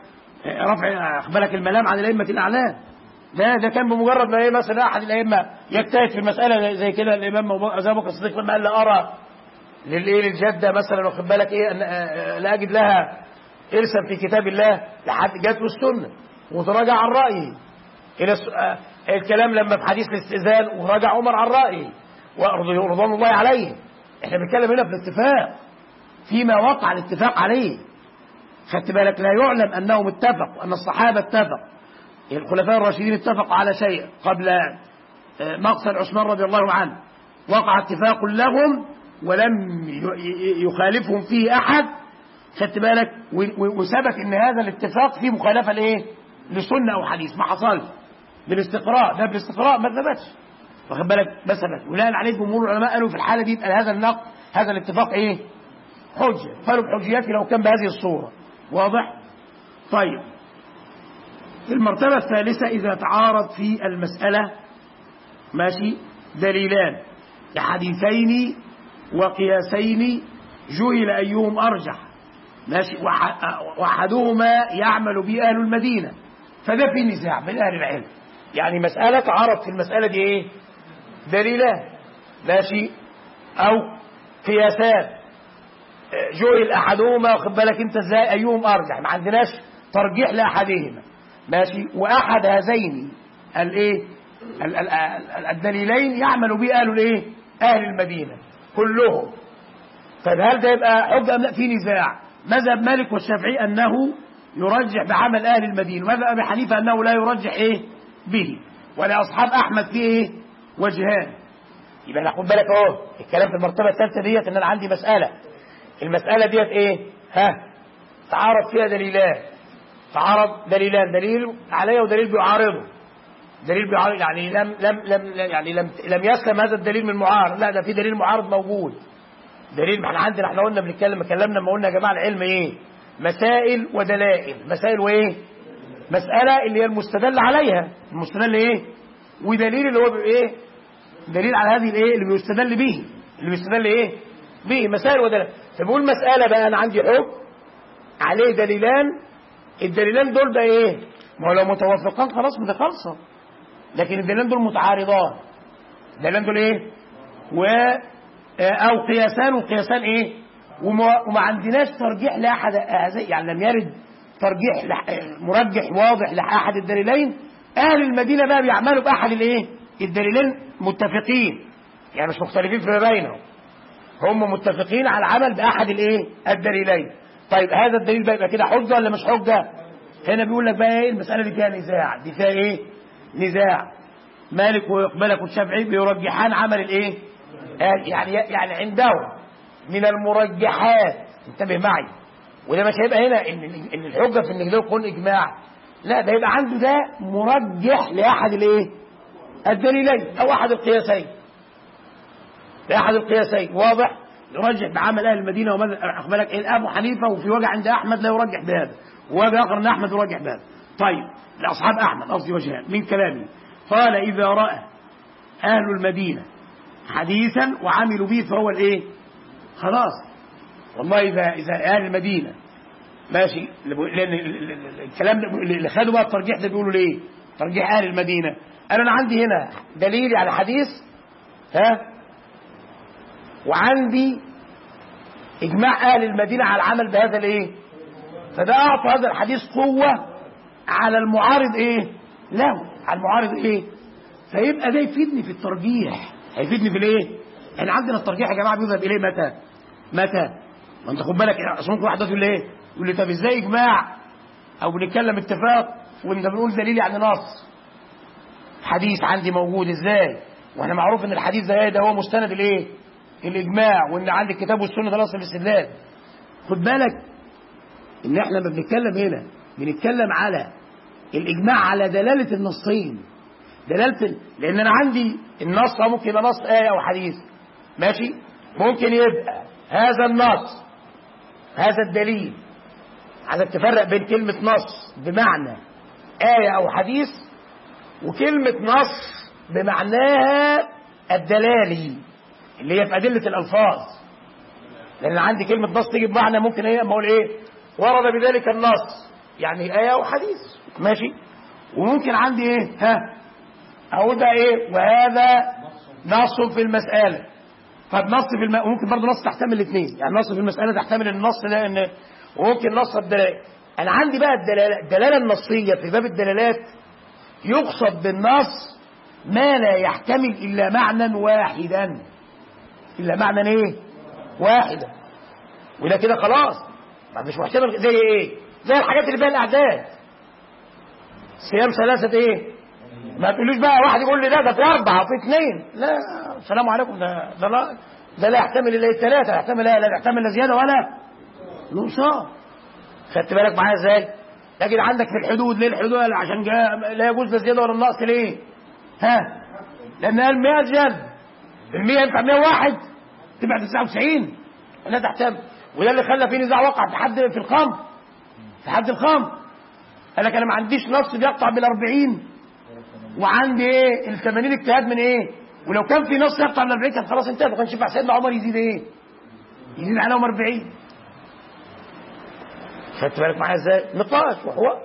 رفع اخبارك الملام عن الائمه الاعلام. ده كان بمجرد ما ايه مثلا احد الائمه يجتهد في المساله زي كده، الامام ابو بكر الصديق لما قال لا ارى للجده مثلا، واخد بالك ايه لا اجد لها ارسم في كتاب الله، لحد جات له السنه وتراجع عن رايه الى الكلام لما في حديث الاستئذان وراجع عمر عن رايه ورضوان الله عليه. احنا بنتكلم هنا في الاتفاق فيما وقع الاتفاق عليه. خدت بالك؟ لا يعلم انهم اتفقوا، ان الصحابه اتفقوا، الخلفاء الراشدين اتفقوا على شيء قبل مقتل عثمان رضي الله عنه، وقع اتفاق لهم ولم يخالفهم فيه احد. خدت بالك؟ وثبت ان هذا الاتفاق فيه مخالفه لايه؟ لسنه او حديث، ما حصلش بالاستقراء، ده بالاستقراء ما ثبتش. واخد بالك؟ مثلا بناء عليه جمهور العلماء قالوا في الحاله دي يبقى هذا النقد، هذا الاتفاق ايه؟ حجه، قالوا بحجيته لو كان بهذه الصوره. واضح؟ طيب المرتبه الثالثه اذا تعارض في المساله ماشي دليلان لحديثين وقياسين جهل ايهم ارجح ماشي، واحدهما يعمل به اهل المدينه، فده في نزاع بين اهل العلم. يعني مساله تعارض في المساله دي ايه؟ دليلان ماشي، او قياسان جهل احدهما، واخد بالك انت ازاي ايهم ارجح، ما عندناش ترجيح لاحدهما ماشي، واحد هذين الايه الدليلين يعمل به أهل الإيه؟ أهل المدينة كلهم. طيب هل ده يبقى حجة أم لا؟ في نزاع. مذهب مالك والشافعي أنه يرجح بعمل أهل المدينة، ومذهب أبي حنيفة أنه لا يرجح إيه به. ولأصحاب أحمد فيه إيه؟ وجهان. يبقى أنا خد بالك أهو الكلام في المرتبة الثالثة ديت، إن أنا عندي مسألة، المسألة ديت إيه؟ تعارض فيها دليلان، تعارض دليلان، دليل عليه ودليل بيعارضه. دليل بيعارض يعني لم يسلم هذا الدليل من معارض، لا ده في دليل معارض موجود. دليل، ما احنا قلنا كلمنا لما قلنا يا جماعه العلم ايه؟ مسائل ودلائل. مسائل وايه؟ مسألة اللي هي المستدل عليها، المستدل ايه؟ ودليل اللي هو ايه؟ دليل على هذه الايه اللي بيستدل به، اللي بيستدل ايه؟ به. مسائل ودلائل. فبقول مسألة بقى انا عندي حكم عليه دليلان، الدليلان دول بقى ايه؟ ما هو لو متوافقان خلاص ده خالصه، لكن الدليلان دول متعارضان. الدليلان دول ايه؟ او قياسان، وقياسان ايه؟ وما عندناش ترجيح لاحد، يعني لم يرد ترجيح مرجح واضح لاحد الدليلين. اهل المدينه بقى بيعملوا باحد الايه؟ الدليلين، متفقين، يعني مش مختلفين فيما بينهم، هم متفقين على العمل باحد الايه؟ الدليلين. طيب هذا الدليل بقى يبقى كده حجه ولا مش حجه؟ هنا بيقول لك بقى ايه؟ المساله دي فيها نزاع، دي فيها ايه؟ نزاع. مالك ومالك والشافعي بيرجحان عمل الايه؟ يعني عندهم من المرجحات، انتبه معي، وده مش هيبقى هنا ان الحجه في ان ده يكون اجماع، لا ده يبقى عنده ده مرجح لاحد الايه؟ الدليلين او احد القياسين، لاحد القياسين، واضح؟ يرجح بعمل اهل المدينه ومالك ايه؟ ابو حنيفه، وفي وجه عند احمد لا يرجح بهذا، ووجه اخر ان احمد يرجح بهذا. طيب لاصحاب احمد قصدي وجهان من كلامه. قال اذا راى اهل المدينه حديثا وعملوا به فهو الايه؟ خلاص والله اذا اهل المدينه ماشي، لان الكلام اللي خدوا بقى الترجيح ده بيقولوا ليه؟ ترجيح اهل المدينه. انا عندي هنا دليلي على حديث، وعندي اجماع اهل المدينه على العمل بهذا الايه؟ فده اعطى هذا الحديث قوه على المعارض ايه؟ له، على المعارض ايه؟ فيبقى ده يفيدني في الترجيح، هيفيدني في الايه؟ احنا عندنا الترجيح يا جماعه بيذهب اليه متى؟ ما انت خد بالك اصل ممكن واحد يقول لي ايه؟ يقول لي طب ازاي اجماع او بنتكلم اتفاق وانت بنقول دليل يعني نص؟ حديث عندي موجود ازاي؟ واحنا معروف ان الحديث ده هو مستند الايه؟ الاجماع، وان عندي الكتاب والسنه ده الاصل الاستدلال. خد بالك ان احنا لما بنتكلم هنا بنتكلم على الاجماع على دلاله النصين، لان انا عندي النص ممكن يبقى نص ايه او حديث، ماشي؟ ممكن يبقى هذا النص، هذا الدليل، عايزك تفرق بين كلمه نص بمعنى ايه او حديث، وكلمه نص بمعناها الدلالي اللي هي في ادله الالفاظ. لان عندي كلمه نص تيجي بمعنى ممكن ايه؟ اما اقول ايه؟ ورد بذلك النص، يعني ايه او حديث، ماشي؟ وممكن عندي ايه؟ اقول بقى ايه؟ وهذا نص في المساله. طب نص في ممكن برضه نص تحتمل الاثنين، يعني نص في المساله تحتمل النص ده ان، وممكن نص الدلاله. انا عندي بقى الدلاله النصيه في باب الدلالات يقصد بالنص ما لا يحتمل الا معنى واحدا، الا معنى ايه؟ واحدا. وده كده خلاص مش محتمل. زي ايه؟ زي الحاجات اللي فيها الاعداد، صيام ثلاثه ايه؟ ما تقولوش بقى واحد يقول لي ده في 4 وفي 2، لا السلام عليكم، ده لا يحتمل الا الثلاثه، لا يحتمل لا زياده ولا نقصان. خدت بالك معايا ازاي؟ لكن عندك في الحدود، ليه الحدود؟ عشان لا يجوز لا زياده ولا النقص. ليه؟ لان قال 100 جلد، ال100 ينفع 101 تبقى 99 لا تحتمل. وده اللي خلى في نزاع وقع في الخمر، في حد الخمر. قال لك انا ما عنديش نص بيقطع بال40 وعندي ايه؟ ال80 اجتهاد من ايه؟ ولو كان في نص يقطع بال40 كان خلاص انتهى، ما كانش ينفع سيدنا عمر يزيد ايه؟ يزيد عليهم 40. خدت بالك معايا ازاي؟ نقاش وحوار.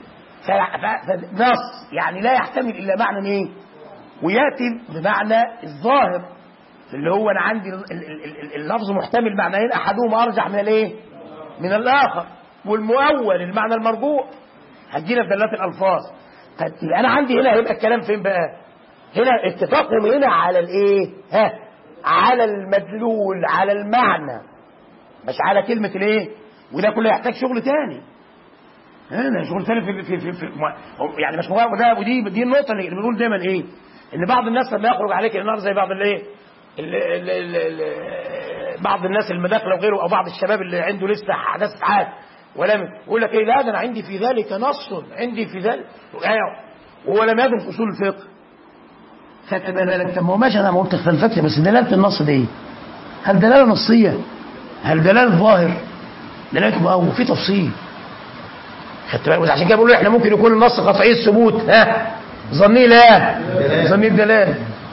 نص يعني لا يحتمل الا معنى ايه؟ وياتي بمعنى الظاهر اللي هو انا عندي اللفظ محتمل معنيين احدهما ارجح من الايه؟ من الاخر، والمؤول المعنى المرجوح هتجينا في دلالات الالفاظ. طيب انا عندي هنا هيبقى الكلام فين بقى؟ هنا اتفاقهم هنا على الايه؟ على المدلول، على المعنى، مش على كلمة الايه. وده كله يحتاج شغل تاني. هنا شغل تاني في يعني مش مهم. وده ودي النقطة اللي بنقول دايما ايه؟ ان بعض الناس لما يخرج عليك النار زي بعض الايه، بعض الناس المداخله وغيره، او بعض الشباب اللي عنده لسه حدث عاد ولم يقول لك ايه، لا ده انا عندي في ذلك نص، عندي في ذلك، وهو لم يدرس اصول الفقه. خدت بالك؟ طب ما هو ماشي، انا ما قلت الفقه، بس دلاله النص دي ايه؟ هل دلاله نصيه؟ هل دلاله ظاهر؟ دلاله مؤول؟ في تفصيل. خدت بالك؟ عشان كده بقول احنا ممكن يكون النص قطعي الثبوت، ظني لا، ظني الدلاله.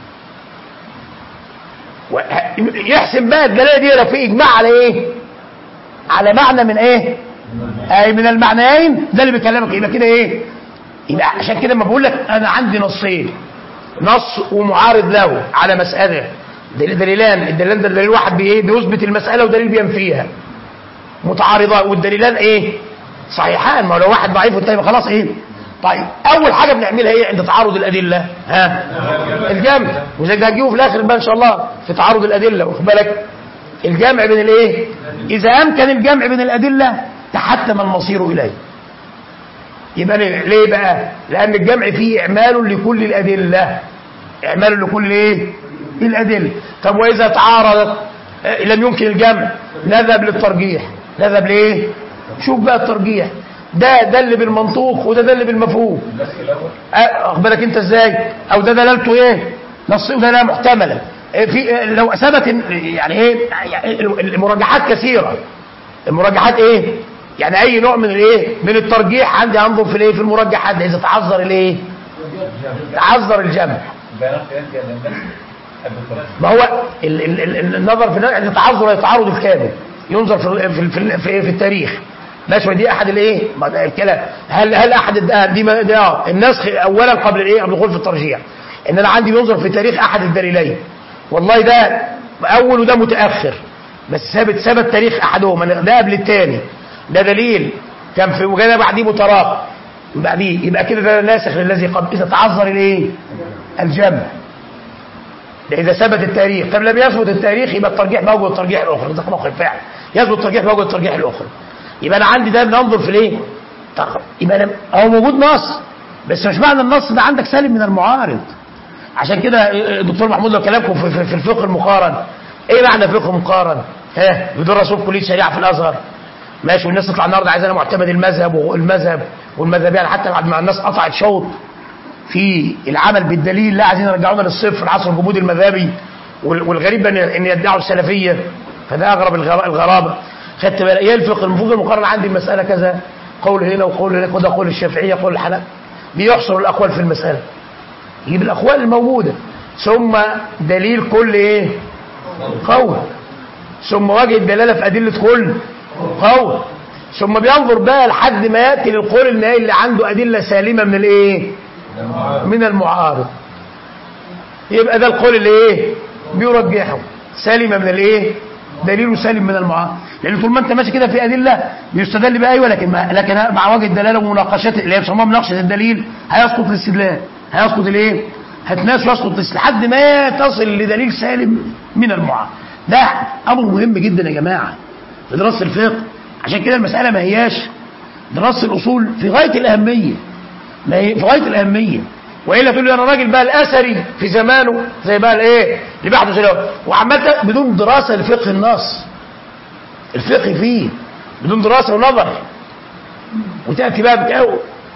يحسب بقى الدلاله دي لو في اجماع على ايه؟ على معنى من ايه؟ اي من المعنيين، ده اللي بيكلمك. يبقى كده ايه؟ يبقى عشان كده ما بقول لك انا عندي نصين، نص ومعارض له على مساله، دليلان. الدليل ده دليل واحد بيثبت المساله، ودليل بينفيها، متعارضان. والدليلان ايه؟ صحيحان. ما لو واحد ضعيف والتاني خلاص ايه؟ طيب اول حاجه بنعملها ايه عند تعارض الادله؟ الجمع. وزي ده هتجيبه في الاخر بقى ان شاء الله في تعارض الادله. واخد بالك؟ الجمع بين الايه؟ اذا امكن الجمع بين الادله تحتم المصير اليه. يبقى ليه بقى؟ لان الجمع فيه اعمال لكل الادله، اعمال لكل ايه؟ الادله. طب واذا تعارضت لم يمكن الجمع، نذهب للترجيح. نذهب لايه؟ شوف بقى الترجيح، ده اللي بالمنطوق وده اللي بالمفهوم. واخد بالك انت ازاي؟ او ده دلالته ايه؟ نص، وده لا محتمله. في لو ثبت يعني ايه؟ المرجحات كثيره. المرجحات ايه؟ يعني اي نوع من الايه؟ من الترجيح عندي انظر في الايه؟ في المرجحات. اذا تعذر الايه؟ تعذر الجمع. ما هو النظر في اذا تعذر يتعارض الكامل، ينظر في التاريخ. ماشي. ودي احد الايه؟ الكلام. هل احد دي النسخ اولا قبل الايه؟ قبل الدخول في الترجيح. ان انا عندي بينظر في تاريخ احد الدليلين، والله ده اول وده متاخر، بس ثبت تاريخ احدهما، ده قبل الثاني، ده دليل كان في وجانا بعديه متراقب بعديه، يبقى كده ده ناسخ للذي قبل. اذا تعذر الايه؟ الجمع. ده اذا ثبت التاريخ. طب لم يثبت التاريخ يبقى الترجيح موجود الترجيح الاخرى، ده موقع الفعل. يثبت الترجيح موجود الترجيح الاخرى. يبقى انا عندي ده بننظر في الايه؟ يبقى هو موجود نص، بس مش معنى النص ده عندك سالم من المعارض. عشان كده الدكتور محمود لو كلامكم في الفقه المقارن، ايه معنى فقه مقارن؟ بدون رسول كليه شريعه في الازهر، ماشي. والناس تطلع النهارده عايزانا معتمد والمذهبيين، حتى بعد ما الناس قطعت شوط في العمل بالدليل، لا عايزين يرجعونا للصفر، عصر الجمود المذهبي. والغريب ان يدعوا السلفيه، فده اغرب الغرابه. خدت بالك؟ ايه الفقه المقارن؟ عندي المساله كذا، قول هنا وقول هناك، وده قول الشافعيه قول الحنابلة، بيحصر الاقوال في المساله، يجيب الاقوال الموجوده، ثم دليل كل ايه؟ قول، ثم وجه الدلاله في ادله كل قول، ثم بينظر بقى لحد ما ياتي للقول النهائي اللي عنده ادله سالمه من الايه؟ من المعارض. يبقى ده القول اللي ايه؟ بيرجحه، سالمه من الايه؟ دليله سالم من المعارض. لان طول ما انت ماشي كده في ادله بيستدل بها، ايوه، لكن مع وجه الدلاله ومناقشات اللي هي بيسموها مناقشه الدليل، هيسقط الاستدلال، هيسقط الايه؟ هتناقش ويسقط لحد ما تصل لدليل سالم من المعارض. ده امر مهم جدا يا جماعه في دراسه الفقه. عشان كده المساله ما هياش دراسه الاصول في غايه الاهميه، ما هي في غايه الاهميه. والا تقول لي انا راجل بقى الاثري في زمانه زي بقى الايه اللي بيحدث اليوم، وعمال بدون دراسه لفقه النص، الفقه فيه بدون دراسه ونظر، وتاتي بقى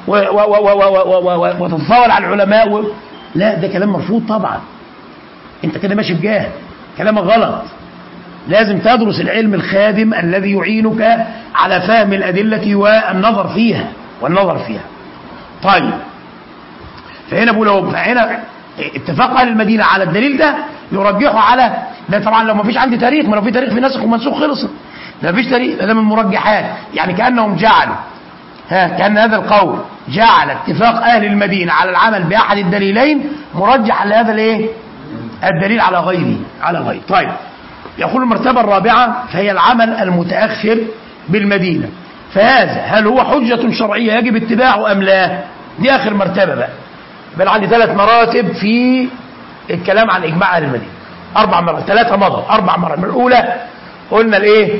وتتطاول على العلماء لا، ده كلام مرفوض طبعا. انت كده ماشي بجهل، كلامك غلط. لازم تدرس العلم الخادم الذي يعينك على فهم الادله والنظر فيها. طيب، فهنا بقول فهنا اتفاق اهل المدينه على الدليل ده يرجحوا على ده. طبعا لو ما فيش عندي تاريخ، ما لو في تاريخ في ناسخ ومنسوخ خلصت، ما فيش تاريخ، ده من المرجحات. يعني كانهم جعلوا كان هذا القول جعل اتفاق اهل المدينه على العمل باحد الدليلين مرجح لهذا الايه؟ الدليل على غيره. طيب، يقول المرتبه الرابعه فهي العمل المتاخر بالمدينه، فهذا هل هو حجه شرعيه يجب اتباعه ام لا؟ دي اخر مرتبه بقى. بل عندي 3 مراتب في الكلام عن إجماع أهل المدينة. 4 مرات، 3 مضى 4 مرات. من الأولى قلنا الإيه؟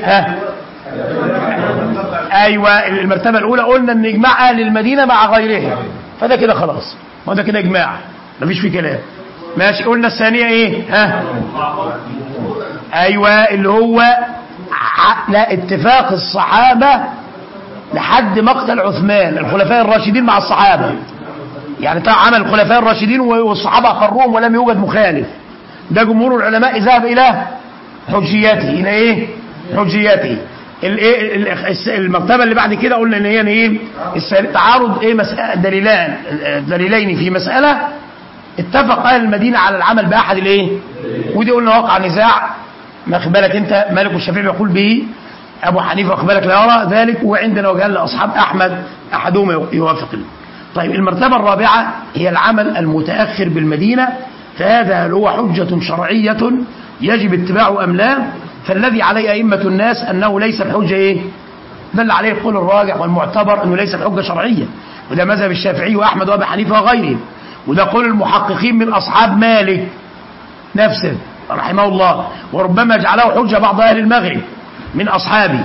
أيوة، المرتبة الأولى قلنا إن إجماع أهل المدينة مع غيرهم، فده كده خلاص، ما ده كده إجماع مفيش فيه كلام. ماشي. قلنا الثانية إيه؟ أيوة، اللي هو لا اتفاق الصحابة لحد مقتل عثمان، الخلفاء الراشدين مع الصحابة، يعني عمل الخلفاء الراشدين والصحابة أقروهم ولم يوجد مخالف. ده جمهور العلماء ذهب إلى حجيته، إلى إيه؟ حجيته. المرتبة اللي بعد كده قلنا إن هي إيه؟ تعارض إيه؟ دليلين في مسألة اتفق أهل المدينة على العمل بأحد الإيه؟ ودي قلنا وقع نزاع، ما خد بالك أنت، مالك والشافعي يقول به، أبو حنيفة خد بالك لا يرى ذلك، وعندنا وجهان لأصحاب أحمد أحدهما يوافق. طيب المرتبة الرابعة هي العمل المتأخر بالمدينة، فهذا هل هو حجة شرعية يجب اتباعه أم لا؟ فالذي عليه أئمة الناس أنه ليس الحجة إيه؟ دل عليه القول الراجح والمعتبر أنه ليس الحجة شرعية، وده مذهب الشافعي وأحمد وأبي حنيفة وغيرهم، وده قول المحققين من أصحاب مالك نفسه رحمه الله، وربما جعله حجة بعض أهل المغرب من أصحابه،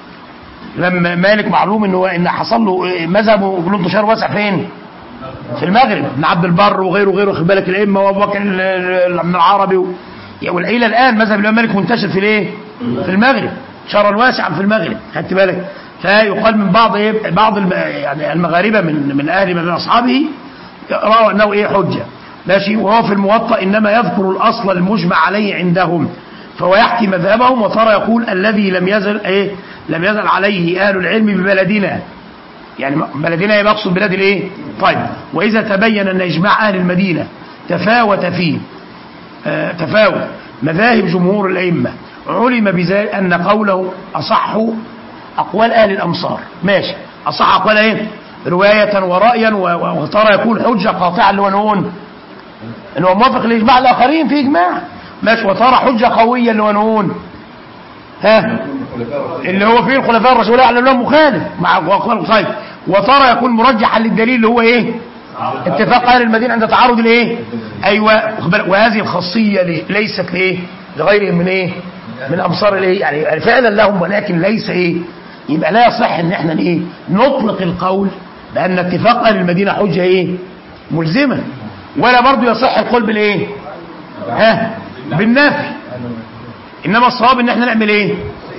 لما مالك معلوم إن حصل له مذهبه له انتشار واسع فين؟ في المغرب، ابن عبد البر وغيره خد بالك الأئمة وأبو بكر من العربي والعيلة الآن مذهب الإمام مالك منتشر في الإيه؟ في المغرب، شرا واسعا في المغرب، خدت بالك؟ فيقال من بعض يعني المغاربة من أهل من أصحابه رأوا أنه إيه؟ حجة. ماشي. وهو في الموطأ إنما يذكر الأصل المجمع عليه عندهم، فهو يحكي مذهبهم، وترى يقول الذي لم يزل عليه أهل العلم ببلدنا، يعني بلدنا يقصد بلاد الإيه؟ طيب، وإذا تبين أن إجماع أهل المدينة تفاوت فيه تفاوت مذاهب جمهور الأئمة، علم بذلك أن قوله أصح أقوال أهل الأمصار. ماشي. أصح أقوال إيه؟ رواية ورأيا، وترى يكون حجة قاطعة اللي هو نقول اللي هو موافق لإجماع الآخرين في إجماع. ماشي. وترى حجة قوية اللي هو نقول اللي هو فيه الخلفاء الراشدين على لهم مخالف مع أقوال طيب، وترى يكون مرجحا للدليل اللي هو إيه؟ اتفاق أهل المدينة عند تعارض الإيه؟ أيوة. وهذه الخاصية ليست لإيه؟ لغيرهم من إيه؟ من أمصار الإيه؟ يعني فعلا لهم، ولكن ليس إيه؟ يبقى لا يصح إن إحنا إيه؟ نطلق القول بأن اتفاق أهل المدينة حجة إيه؟ ملزمة، ولا برضو يصح القول بالإيه؟ بالنفي. إنما الصواب إن إحنا نعمل إيه؟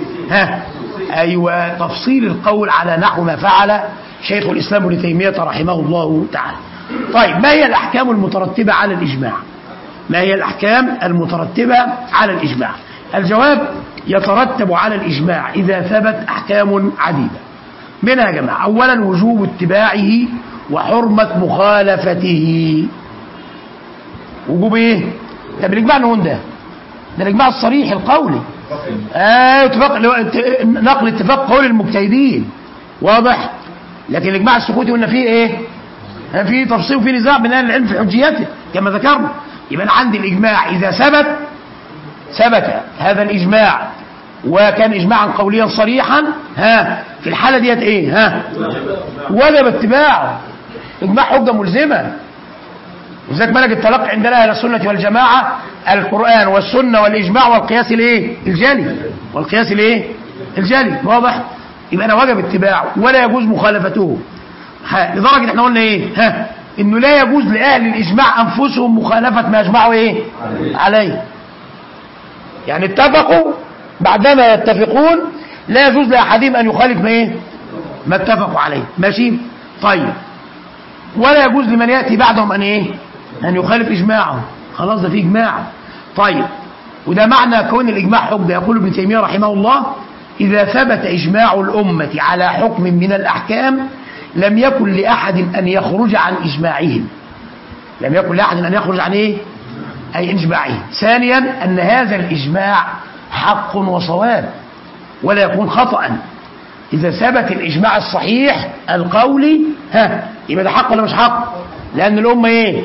أيوة، تفصيل القول على نحو ما فعل شيخ الإسلام ابن تيمية رحمه الله تعالى. طيب، ما هي الأحكام المترتبة على الإجماع؟ ما هي الأحكام المترتبة على الإجماع؟ الجواب: يترتب على الإجماع إذا ثبت أحكام عديدة، منها يا جماعة أولا وجوب اتباعه وحرمة مخالفته. وجوب إيه؟ طب الإجماع نقول ده الإجماع الصريح القولي، اتفاق نقل اتفاق قول المجتهدين، واضح؟ لكن الإجماع السكوتي قلنا فيه إيه؟ فيه تفصيل وفيه نزاع بين أهل العلم في حجيته كما ذكرنا. يبقى عندي الإجماع إذا ثبت هذا الإجماع وكان إجماعا قوليا صريحا، في الحالة ديت إيه؟ وجب اتباعه، إجماع حجة ملزمة. وذلك منهج التلقي عندنا أهل السنة والجماعة القرآن والسنة والإجماع والقياس الإيه؟ الجلي، والقياس الإيه؟ الجلي، واضح؟ يبقى أنا وجب اتباعه ولا يجوز مخالفته، لدرجة احنا قلنا إيه؟ إنه لا يجوز لأهل الإجماع أنفسهم مخالفة ما يجمعوا إيه؟ عليه. يعني اتفقوا، بعدما يتفقون لا يجوز لأحدهم أن يخالف ما إيه؟ ما اتفقوا عليه. ماشي؟ طيب، ولا يجوز لمن يأتي بعدهم أن إيه؟ أن يخالف إجماعهم، خلاص ده في إجماع. طيب، وده معنى كون الإجماع حجة. يقول ابن تيمية رحمه الله: إذا ثبت إجماع الأمة على حكم من الأحكام لم يكن لأحد أن يخرج عن إجماعهم. لم يكن لأحد أن يخرج عن إيه؟ أي إجماعهم. ثانيا أن هذا الإجماع حق وصواب ولا يكون خطأ. إذا ثبت الإجماع الصحيح القولي يبقى ده حق ولا مش حق؟ لأن الأمة إيه؟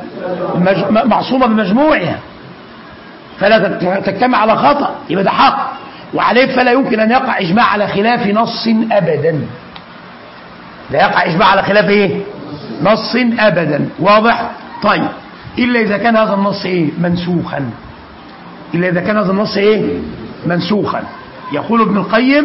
معصومة بمجموعها، فلا تجتمع على خطأ، يبقى ده حق، وعليه فلا يمكن أن يقع إجماع على خلاف نص أبدا. لا يقع إجماع على خلاف إيه؟ نص أبدا. واضح؟ طيب إلا إذا كان هذا النص إيه؟ منسوخا. إلا إذا كان هذا النص إيه؟ منسوخا. يقول ابن القيم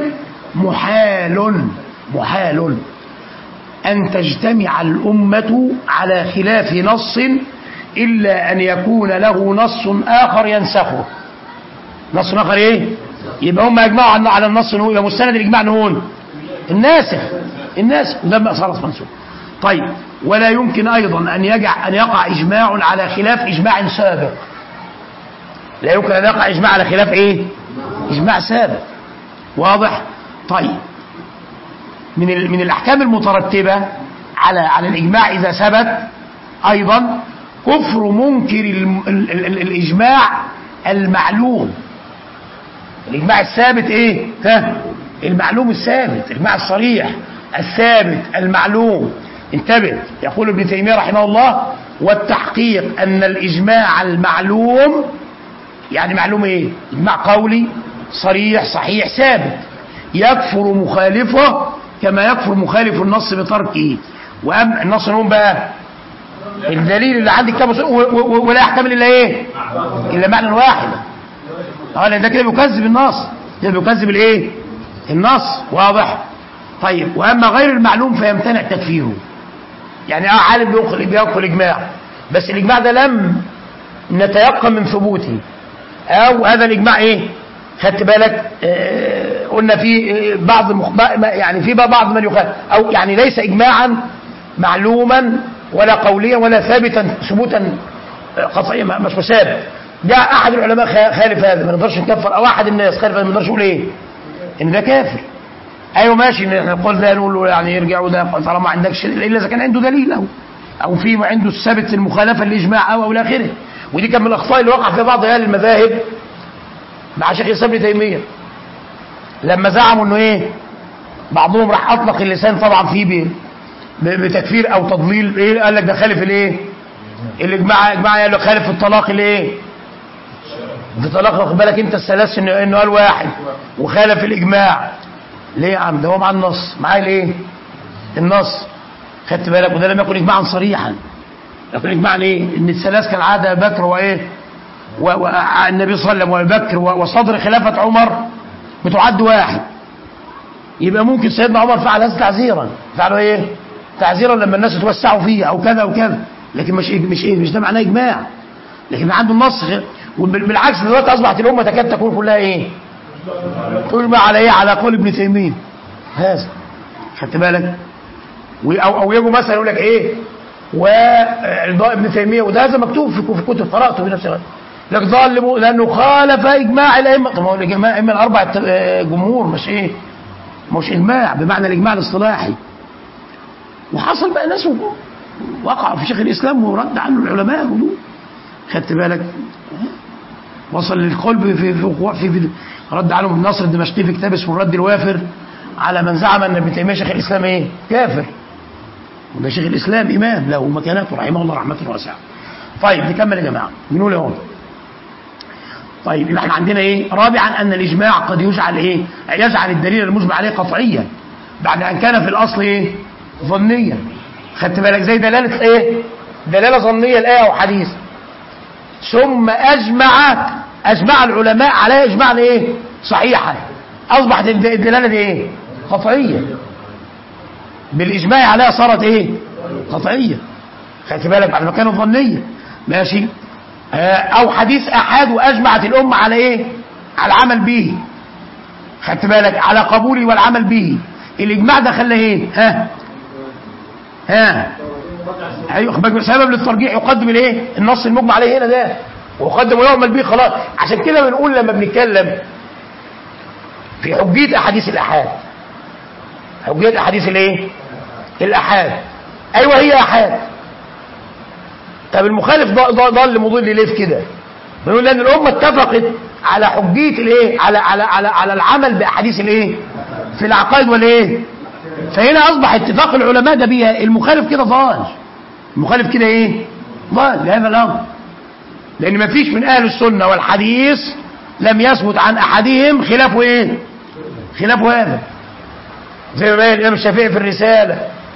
محال أن تجتمع الأمة على خلاف نص إلا أن يكون له نص آخر ينسخه. نص آخر إيه؟ يبقى هم يجمعوا على النص، يبقى مستند الإجماع نقول الناسخ لما صارت منسوخ. طيب ولا يمكن أيضا أن يقع إجماع على خلاف إجماع سابق. لا يمكن أن يقع إجماع على خلاف إيه؟ إجماع سابق. واضح؟ طيب من الأحكام المترتبة على الإجماع إذا ثبت أيضا كفر منكر الإجماع المعلوم. الإجماع الثابت إيه؟ المعلوم الثابت، الإجماع الصريح الثابت المعلوم. انتبه، يقول ابن تيمية رحمه الله: والتحقيق أن الإجماع المعلوم، يعني معلوم إيه؟ إجماع قولي صريح صحيح ثابت، يكفر مخالفه كما يكفر مخالف النص بتركه. وأما النص نقول بقى الدليل اللي عندك كتاب ولا يحتمل إلا إيه؟ إلا معنى واحد. لأن ده كده بيكذب النص، كده بيكذب الإيه؟ النص. واضح؟ طيب وأما غير المعلوم فيمتنع تكفيره. يعني عالم بينقل إجماع، بس الإجماع ده لم نتيقن من ثبوته، أو هذا الإجماع إيه؟ خدت بالك؟ قلنا في بعض من يخالف، أو يعني ليس إجماعا معلوما ولا قوليا ولا ثابتا ثبوتا قطعيا، مش ثابت. جاء أحد العلماء خالف هذا، ما نقدرش نكفر، أو أحد الناس خالف هذا، ما نقدرش نقول إيه؟ إن ده كافر. أيوه ماشي، نقول ده نقول له يعني يرجع، وده طالما ما عندكش إلا إذا كان عنده دليل أو في عنده ثابت المخالفة للإجماع أو إلى آخره. ودي كان من الأخطاء اللي وقع في بعض أهل المذاهب مع شيخ الإسلام ابن تيمية، لما زعموا إنه إيه؟ بعضهم راح أطلق اللسان طبعا فيه بتكفير أو تضليل. إيه؟ قال لك ده خالف الإيه؟ الإجماع. قال له خالف الطلاق اللي إيه؟ في طلاق، واخد بالك أنت الثلاث إنه قال واحد وخالف الإجماع. ليه يا عم؟ ده هو مع النص، معاه الإيه؟ النص. خدت بالك؟ وده لم يكن إجماعا صريحا، يكون إجماعا إيه؟ إن الثلاث كان عادة بكر وإيه؟ والنبي صلى الله عليه وسلم وأبي بكر وصدر خلافة عمر بتعد واحد. يبقى ممكن سيدنا عمر فعل هذا تعزيرا، فعلوا ايه؟ تعزيرا لما الناس توسعوا فيه او كذا وكذا، لكن مش ده معناه اجماع، لكن عنده النص. وبالعكس دلوقتي اصبحت الامه تكاد تكون كلها ايه؟ تقول ما على ايه؟ على قول ابن تيميه هذا. خدت بالك؟ او يجوا مثلا يقول لك ايه؟ وارضاء ابن تيميه، وده هذا مكتوب في كتب قراته بنفس الوقت، لك ضال لانه خالف اجماع الائمه. طب هو الاجماع اما الاربع جمهور، مش ايه؟ مش اجماع بمعنى الاجماع الاصطلاحي. وحصل بقى ناس وقع في شيخ الاسلام ورد عنه العلماء ودول. خدت بالك؟ وصل للقلب في رد عنه ابن نصر الدمشقي في كتاب اسمه الرد الوافر على من زعم ان ابن تيميه شيخ الاسلام ايه؟ كافر. وده شيخ الاسلام امام له مكانته رحمه الله رحمه واسعه. طيب نكمل يا جماعه، بنقول اهو. طيب يبقى احنا عندنا ايه؟ رابعا ان الاجماع قد يجعل ايه؟ يجعل الدليل المجمع عليه قطعيا بعد ان كان في الاصل ايه؟ ظنيا. خدت بالك؟ زي دلاله ايه؟ دلاله ظنيه الايه او حديث، ثم اجمع العلماء عليه اجماعا ايه؟ صحيحا، اصبحت الدلاله دي ايه؟ قطعيه. بالاجماع عليها صارت ايه؟ قطعيه. خدت بالك؟ بعد ما كانت ظنيه. ماشي؟ او حديث احاد واجمعت الامه على ايه؟ على العمل به. خدت بالك؟ على قبوله والعمل به. الاجماع ده خلى ايه؟ ايوه، سبب للترجيح يقدم الايه؟ النص المجمع عليه هنا ده، ويقدم ويعمل به خلاص. عشان كده بنقول لما بنتكلم في حجيه احاديث الاحاد، حجيه احاديث الايه؟ الاحاد. ايوه هي احاد. طب المخالف ضل مضل ليه في كده؟ بنقول لان الامه اتفقت على حجيه الايه؟ على العمل باحاديث الايه؟ في العقائد والايه؟ فهنا اصبح اتفاق العلماء ده بيها. المخالف كده ضال، المخالف كده ايه؟ ضال لهذا الامر، لان ما فيش من اهل السنه والحديث لم يثبت عن احدهم خلافه ايه؟ خلافه هذا. زي ما قال الامام الشافعي في الرساله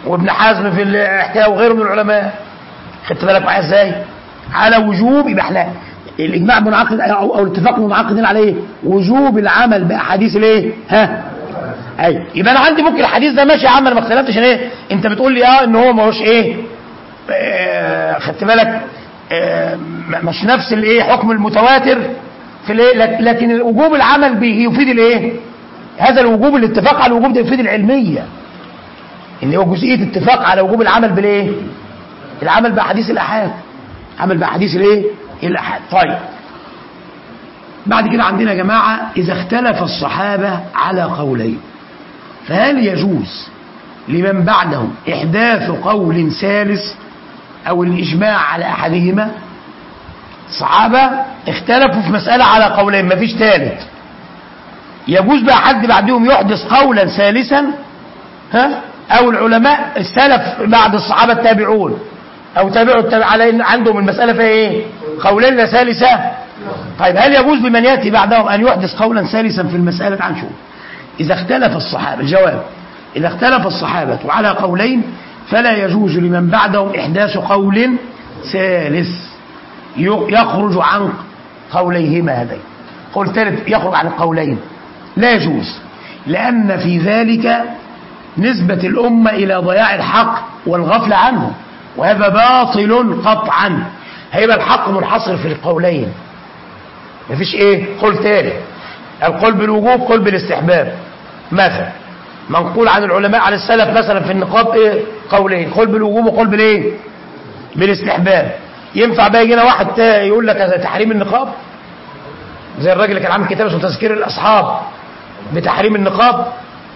وابن حزم في الاحكام وغيره من العلماء. خدت بالك معايا ازاي؟ على وجوب، يبقى احنا الاجماع منعقد او الاتفاق منعقدين على ايه؟ وجوب العمل باحاديث الايه؟ ايوه. يبقى انا عندي ممكن الحديث ده ماشي يا عم، انا ما اختلفتش ايه؟ انت بتقول لي ان هو ما هوش ايه؟ خدت بالك؟ مش نفس الايه؟ حكم المتواتر في الايه؟ لكن وجوب العمل به يفيد الايه؟ هذا الوجوب، الاتفاق على الوجوب ده يفيد العلميه. ان هو جزئيه اتفاق على وجوب العمل بالايه؟ العمل باحاديث الاحاد. عمل باحاديث الايه؟ الاحاد. طيب. بعد كده عندنا يا جماعه اذا اختلف الصحابه على قولين، فهل يجوز لمن بعدهم احداث قول ثالث او الاجماع على احدهما؟ الصحابه اختلفوا في مساله على قولين، مفيش ثالث. يجوز بقى حد بعدهم يحدث قولا ثالثا؟ او العلماء السلف بعد الصحابه التابعون او تابعوا على ان عندهم المساله فيها ايه؟ قولين لا ثالثه. طيب هل يجوز لمن ياتي بعدهم ان يحدث قولا ثالثا في المساله؟ تعال نشوف. اذا اختلف الصحابه، الجواب اذا اختلف الصحابه على قولين فلا يجوز لمن بعدهم احداث قول ثالث يخرج عن قوليهما هذين. قول ثالث يخرج عن القولين لا يجوز، لان في ذلك نسبة الأمة إلى ضياع الحق والغفلة عنه، وهذا باطل قطعا. هيبقى الحق منحصر في القولين، مفيش ايه؟ قول تاني. القول بالوجوب، قول بالاستحباب مثلا، منقول عن العلماء على السلف مثلا في النقاب ايه؟ قولين، قول بالوجوب وقول بالايه؟ بالاستحباب. ينفع بقى يجينا واحد يقول لك تحريم النقاب زي الراجل اللي كان عامل كتاب اسمه تذكير الأصحاب بتحريم النقاب؟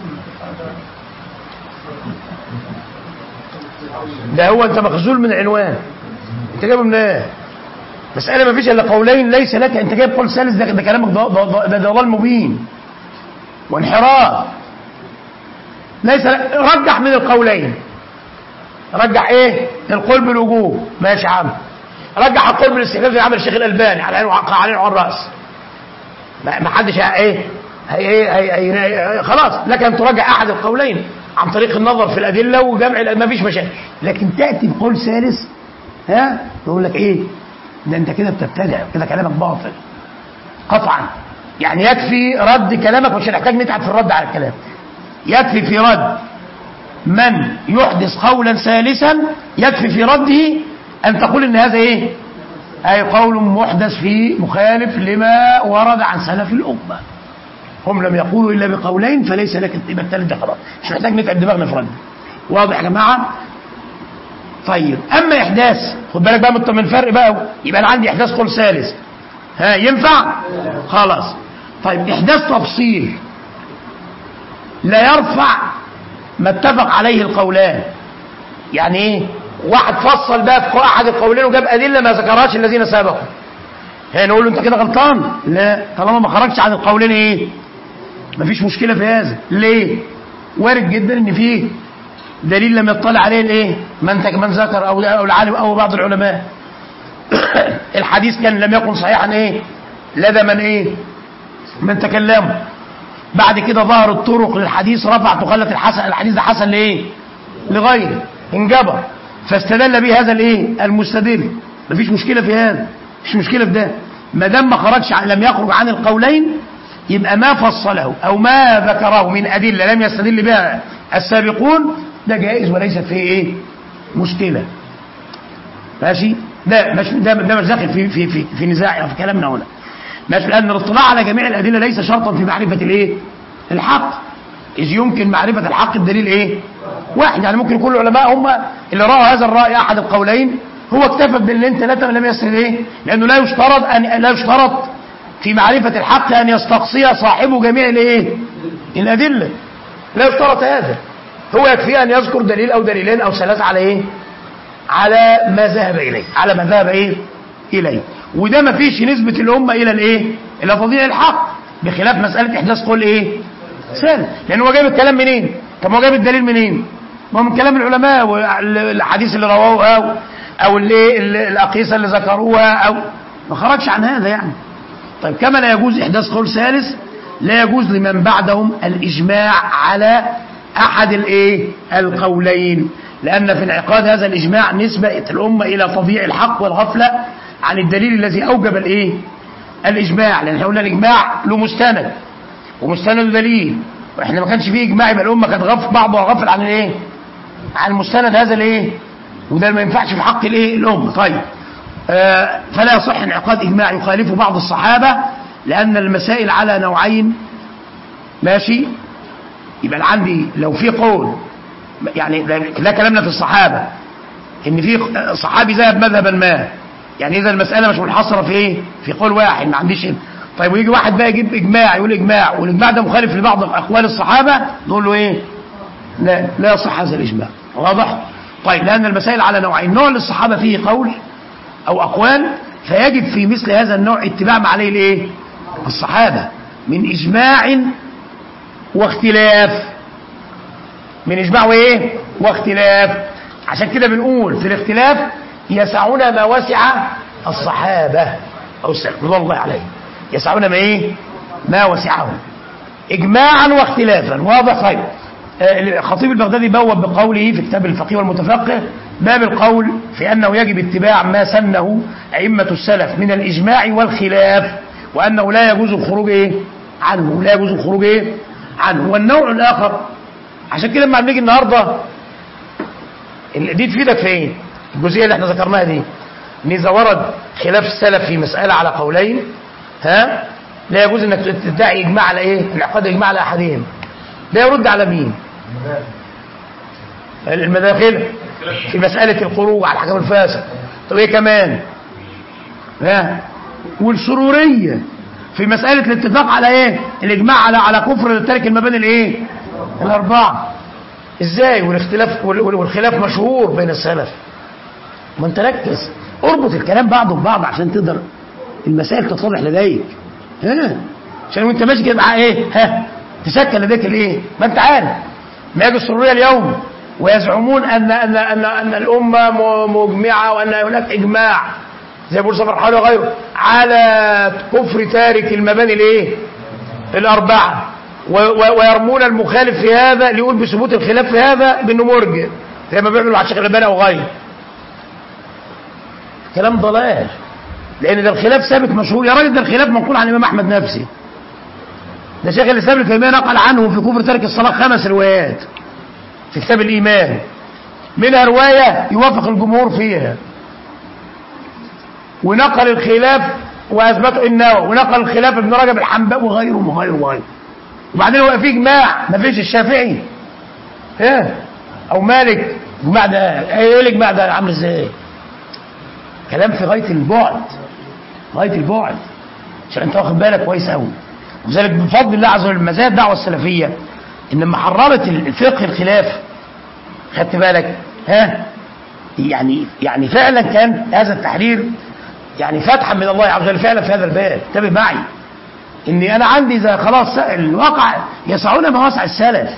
ده هو انت مخزول من عنوان، انت جايبه من ايه؟ مسألة ما فيش الا قولين ليس لك، انت جايب قول ثالث، ده كلامك ده ضلال مبين وانحراف. ليس لك، رجح من القولين. رجح ايه؟ القول بالوجوب، ماشي يا عم. رجح القول بالاستحباب زي عمل الشيخ الألباني على عين وعلى الراس. ما حدش هي خلاص لك ان تراجع احد القولين عن طريق النظر في الادله وجمع، ما فيش مشاكل. لكن تاتي بقول ثالث يقول لك ايه؟ ده انت كده بتبتدع، كده كلامك باطل قطعا. يعني يكفي رد كلامك، مش هنحتاج نتعب في الرد على الكلام. يكفي في رد من يحدث قولا ثالثا، يكفي في رده ان تقول ان هذا ايه؟ اي قول محدث فيه مخالف لما ورد عن سلف الامه. هم لم يقولوا الا بقولين فليس لك يبقى الثالث ده خلاص، مش محتاج نتعب دماغنا في رد. واضح يا جماعه؟ طيب اما احداث، خد بالك بقى من فرق بقى، يبقى انا عندي احداث قول ثالث ينفع؟ خلاص. طيب احداث تفصيل لا يرفع ما اتفق عليه القولان. يعني ايه؟ واحد فصل بقى في احد القولين وجاب ادله ما ذكرهاش الذين سبقوا، نقول له انت كده غلطان؟ لا، طالما ما خرجش عن القولين ايه؟ مفيش مشكله في هذا. ليه؟ وارد جدا ان فيه دليل لم يطلع عليه الايه؟ من ذكر او العالم او بعض العلماء. الحديث كان لم يكن صحيحا ايه؟ لدى من ايه؟ من تكلموا. بعد كده ظهر الطرق للحديث رفعت وخلت الحديث ده حسن لايه؟ لغيره، انجبر، فاستدل به هذا الايه؟ المستدل. مفيش مشكله في هذا، مش مشكله في ده، ما دام ما خرجش لم يخرج عن القولين، يبقى ما فصله او ما ذكره من ادله لم يستدل بها السابقون ده جائز وليست فيه ايه؟ مشكله. ماشي؟ ده مش داخل في نزاع في كلامنا هنا. ماشي؟ لان الاطلاع على جميع الادله ليس شرطا في معرفه الايه؟ الحق. اذ يمكن معرفه الحق الدليل ايه؟ واحد. يعني ممكن يكون العلماء هم اللي راوا هذا الراي احد القولين، هو اكتفى باللي انت لم يسرد ايه؟ لانه لا يشترط في معرفه الحق ان يستقصي صاحبه جميع الايه؟ الادله. لا يشترط هذا، هو يكفي ان يذكر دليل او دليلين او ثلاثه على ايه؟ على ما ذهب اليه، على ما ذهب ايه؟ اليه. وده ما فيش نسبه الامه الى الايه؟ الى تضييع الحق، بخلاف مساله احداث قول ايه؟ سهل. لان هو جايب الكلام منين؟ طب هو جايب الدليل منين؟ ما هو من كلام العلماء والحديث اللي رواه او الاقيسه اللي ذكروها، او ما خرجش عن هذا يعني. طيب كما لا يجوز احداث قول ثالث، لا يجوز لمن بعدهم الاجماع على أحد القولين، لأن في انعقاد هذا الإجماع نسبة الأمة إلى تضييع الحق والغفلة عن الدليل الذي أوجب الإجماع. لأن احنا قلنا الإجماع له مستند ومستند دليل، وإحنا ما كانش فيه إجماع يبقى الأمة كانت بعضها غفل عن عن مستند هذا وده ما ينفعش في حق الأمة. طيب فلا يصح انعقاد إجماع يخالف بعض الصحابة، لأن المسائل على نوعين. ماشي، يبقى عندي لو في قول يعني لا كلامنا في الصحابة ان في صحابي ذهب مذهبا ما، يعني اذا المسألة مش منحصرة في قول واحد، ما عنديش طيب ويجي واحد بقى يجيب اجماع يقول اجماع والاجماع ده مخالف لبعض اقوال الصحابة، نقول له لا يصح هذا الاجماع. واضح؟ طيب لأن المسائل على نوعين، نوع للصحابة فيه قول او اقوال، فيجب في مثل هذا النوع اتباع ما عليه الصحابة من اجماع واختلاف، من اجماع واختلاف. عشان كده بنقول في الاختلاف يسعون ما وسع الصحابة او السلف رضي الله عليهم، يسعون ما وسعهم اجماعا واختلافا. واضح؟ طيب الخطيب البغدادي بوب بقوله في كتاب الفقيه والمتفقه باب القول في انه يجب اتباع ما سنه ائمة السلف من الاجماع والخلاف، وانه لا يجوز الخروج عنه، لا يجوز الخروج عنه. والنوع الاخر، عشان كده لما بنيجي النهارده دي تفيدك في الجزئيه اللي احنا ذكرناها دي، ان اذا ورد خلاف السلف في مساله على قولين لا يجوز انك تدعي اجماع على انعقاد اجماع على احدهم. ده يرد على مين؟ المداخل في مساله الخروج على الحكم الفاسد. طب ايه كمان؟ والسروريه في مساله الاتفاق على الاجماع على كفر ترك المباني الاربعه. ازاي؟ والخلاف مشهور بين السلف. ما انت ركز، اربط الكلام بعضه ببعض عشان تقدر المسائل تتضح لديك. عشان وانت ماشي كده معاه تسكن لديك ما انت عارف. ما يجي السروريه اليوم ويزعمون ان الامه مجمعه وان هناك اجماع زي ابو صفر حاله وغيره على كفر تارك المباني الاربعه، ويرمون المخالف في هذا ليقول بثبوت الخلاف في هذا بانه مرجئ زي ما بيعملوا على الشيخ الألباني او غيره. كلام ضلال، لان ده الخلاف ثابت مشهور. يا راجل ده الخلاف منقول عن الامام احمد نفسه، ده شيخ الاسلام ابن تيميه نقل عنه في كفر ترك الصلاه 5 روايات في كتاب الايمان، منها روايه يوافق الجمهور فيها، ونقل الخلاف واثبته النووي، ونقل الخلاف ابن رجب الحنبلي وغيره. وبعدين هو في اجماع ما فيش الشافعي او مالك اجماع ده ايه الاجماع ده عامل ازاي؟ كلام في غايه البعد عشان انت واخد بالك كويس قوي. وذلك بفضل الله عز وجل مزايا الدعوه السلفيه ان لما حررت الفقه الخلاف، خدت بالك يعني فعلا كان هذا التحرير يعني فتحا من الله عز وجل فعلا في هذا الباب. انتبه معي اني انا عندي اذا خلاص الواقع يسعون ما وسع السلف.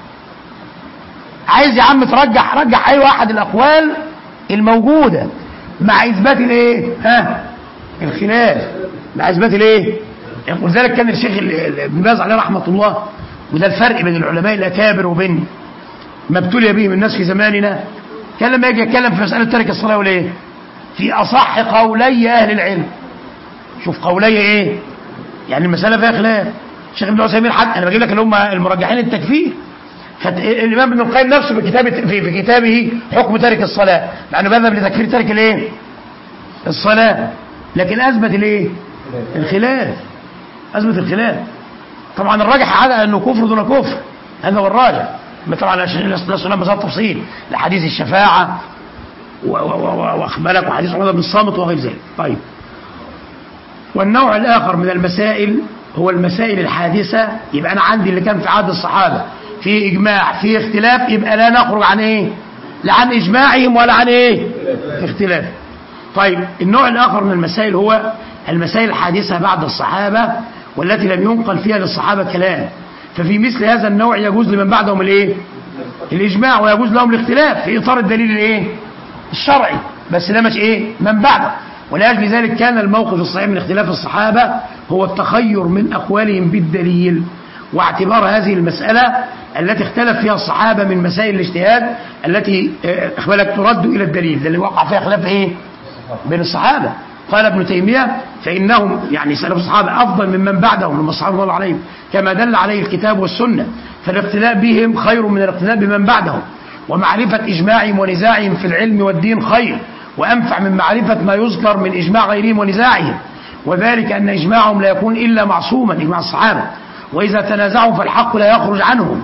عايز يا عم رجح اي واحد الاقوال الموجوده مع اثبات الخلاف، مع اثبات ولذلك كان الشيخ ابن باز عليه رحمه الله، وده الفرق بين العلماء الاكابر وبين ما ابتلي به الناس في زماننا، كان لما يجي يتكلم في مساله ترك الصلاه في اصح قولي اهل العلم. شوف قولي يعني المساله فيها خلاف. الشيخ ابن عثيمين حتى انا بجيب لك اللي هم المرجحين التكفير، الامام ابن القيم نفسه في كتابه حكم تارك الصلاه، لانه بذهب لتكفير تارك الصلاه، لكن اثبت الخلاف، اثبت الخلاف. طبعا الراجح على انه كفر دون كفر، هذا هو الراجح. طبعا لا سنة بهذا التفصيل لحديث الشفاعه واخبالك وحديث عمر بن الصامت وغير ذلك. طيب والنوع الاخر من المسائل هو المسائل الحادثه. يبقى انا عندي اللي كان في عهد الصحابه في اجماع في اختلاف، يبقى لا نخرج عن لا عن اجماعهم ولا عن اختلاف. طيب النوع الاخر من المسائل هو المسائل الحادثه بعد الصحابه والتي لم ينقل فيها للصحابه كلام، ففي مثل هذا النوع يجوز لمن بعدهم الاجماع، ويجوز لهم الاختلاف في اطار الدليل الشرعي، بس ده مش من بعده. ولأجل ذلك كان الموقف الصحيح من اختلاف الصحابة هو التخير من أقوالهم بالدليل، واعتبار هذه المسألة التي اختلف فيها الصحابة من مسائل الاجتهاد التي اخبالك ترد إلى الدليل، اللي وقع فيها خلاف إيه بين الصحابة. قال ابن تيمية فإنهم يعني سلف الصحابة أفضل ممن بعدهم لما الصحابة الله عليهم كما دل عليه الكتاب والسنة، فالاقتداء بهم خير من الاقتداء بمن بعدهم، ومعرفة إجماعهم ونزاعهم في العلم والدين خير وأنفع من معرفة ما يذكر من إجماع غيرهم ونزاعهم، وذلك أن إجماعهم لا يكون إلا معصوما، إجماع الصحابة، وإذا تنازعوا فالحق لا يخرج عنهم،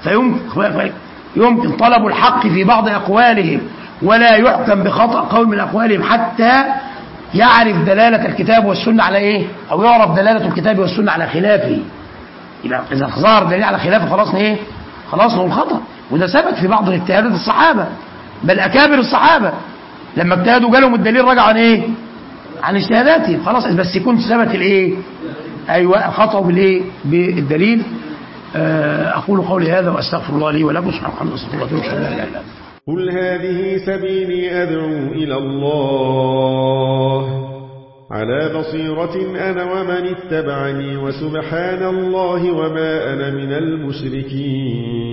فيمكن طلب الحق في بعض أقوالهم ولا يحكم بخطأ قول من أقوالهم حتى يعرف دلالة الكتاب والسنة على إيه، أو يعرف دلالة الكتاب والسنة على خلافه. يبقى إذا ظهر دليل على خلافه خلاص إيه، خلاص هو الخطأ. وده ثبت في بعض اجتهادات الصحابة، بل أكابر الصحابة لما اجتهدوا جالهم الدليل رجع عن إيه، عن اجتهاداتهم، خلاص بس يكون ثبت الإيه، أيوة خطأ بالإيه، بالدليل. أقول قولي هذا وأستغفر الله لي ولكم. سبحانه وتعالى أستغفر الله وأتوب إليه. قل هذه سبيلي أدعو إلى الله على بصيرة أنا ومن اتبعني وسبحان الله وما أنا من المشركين.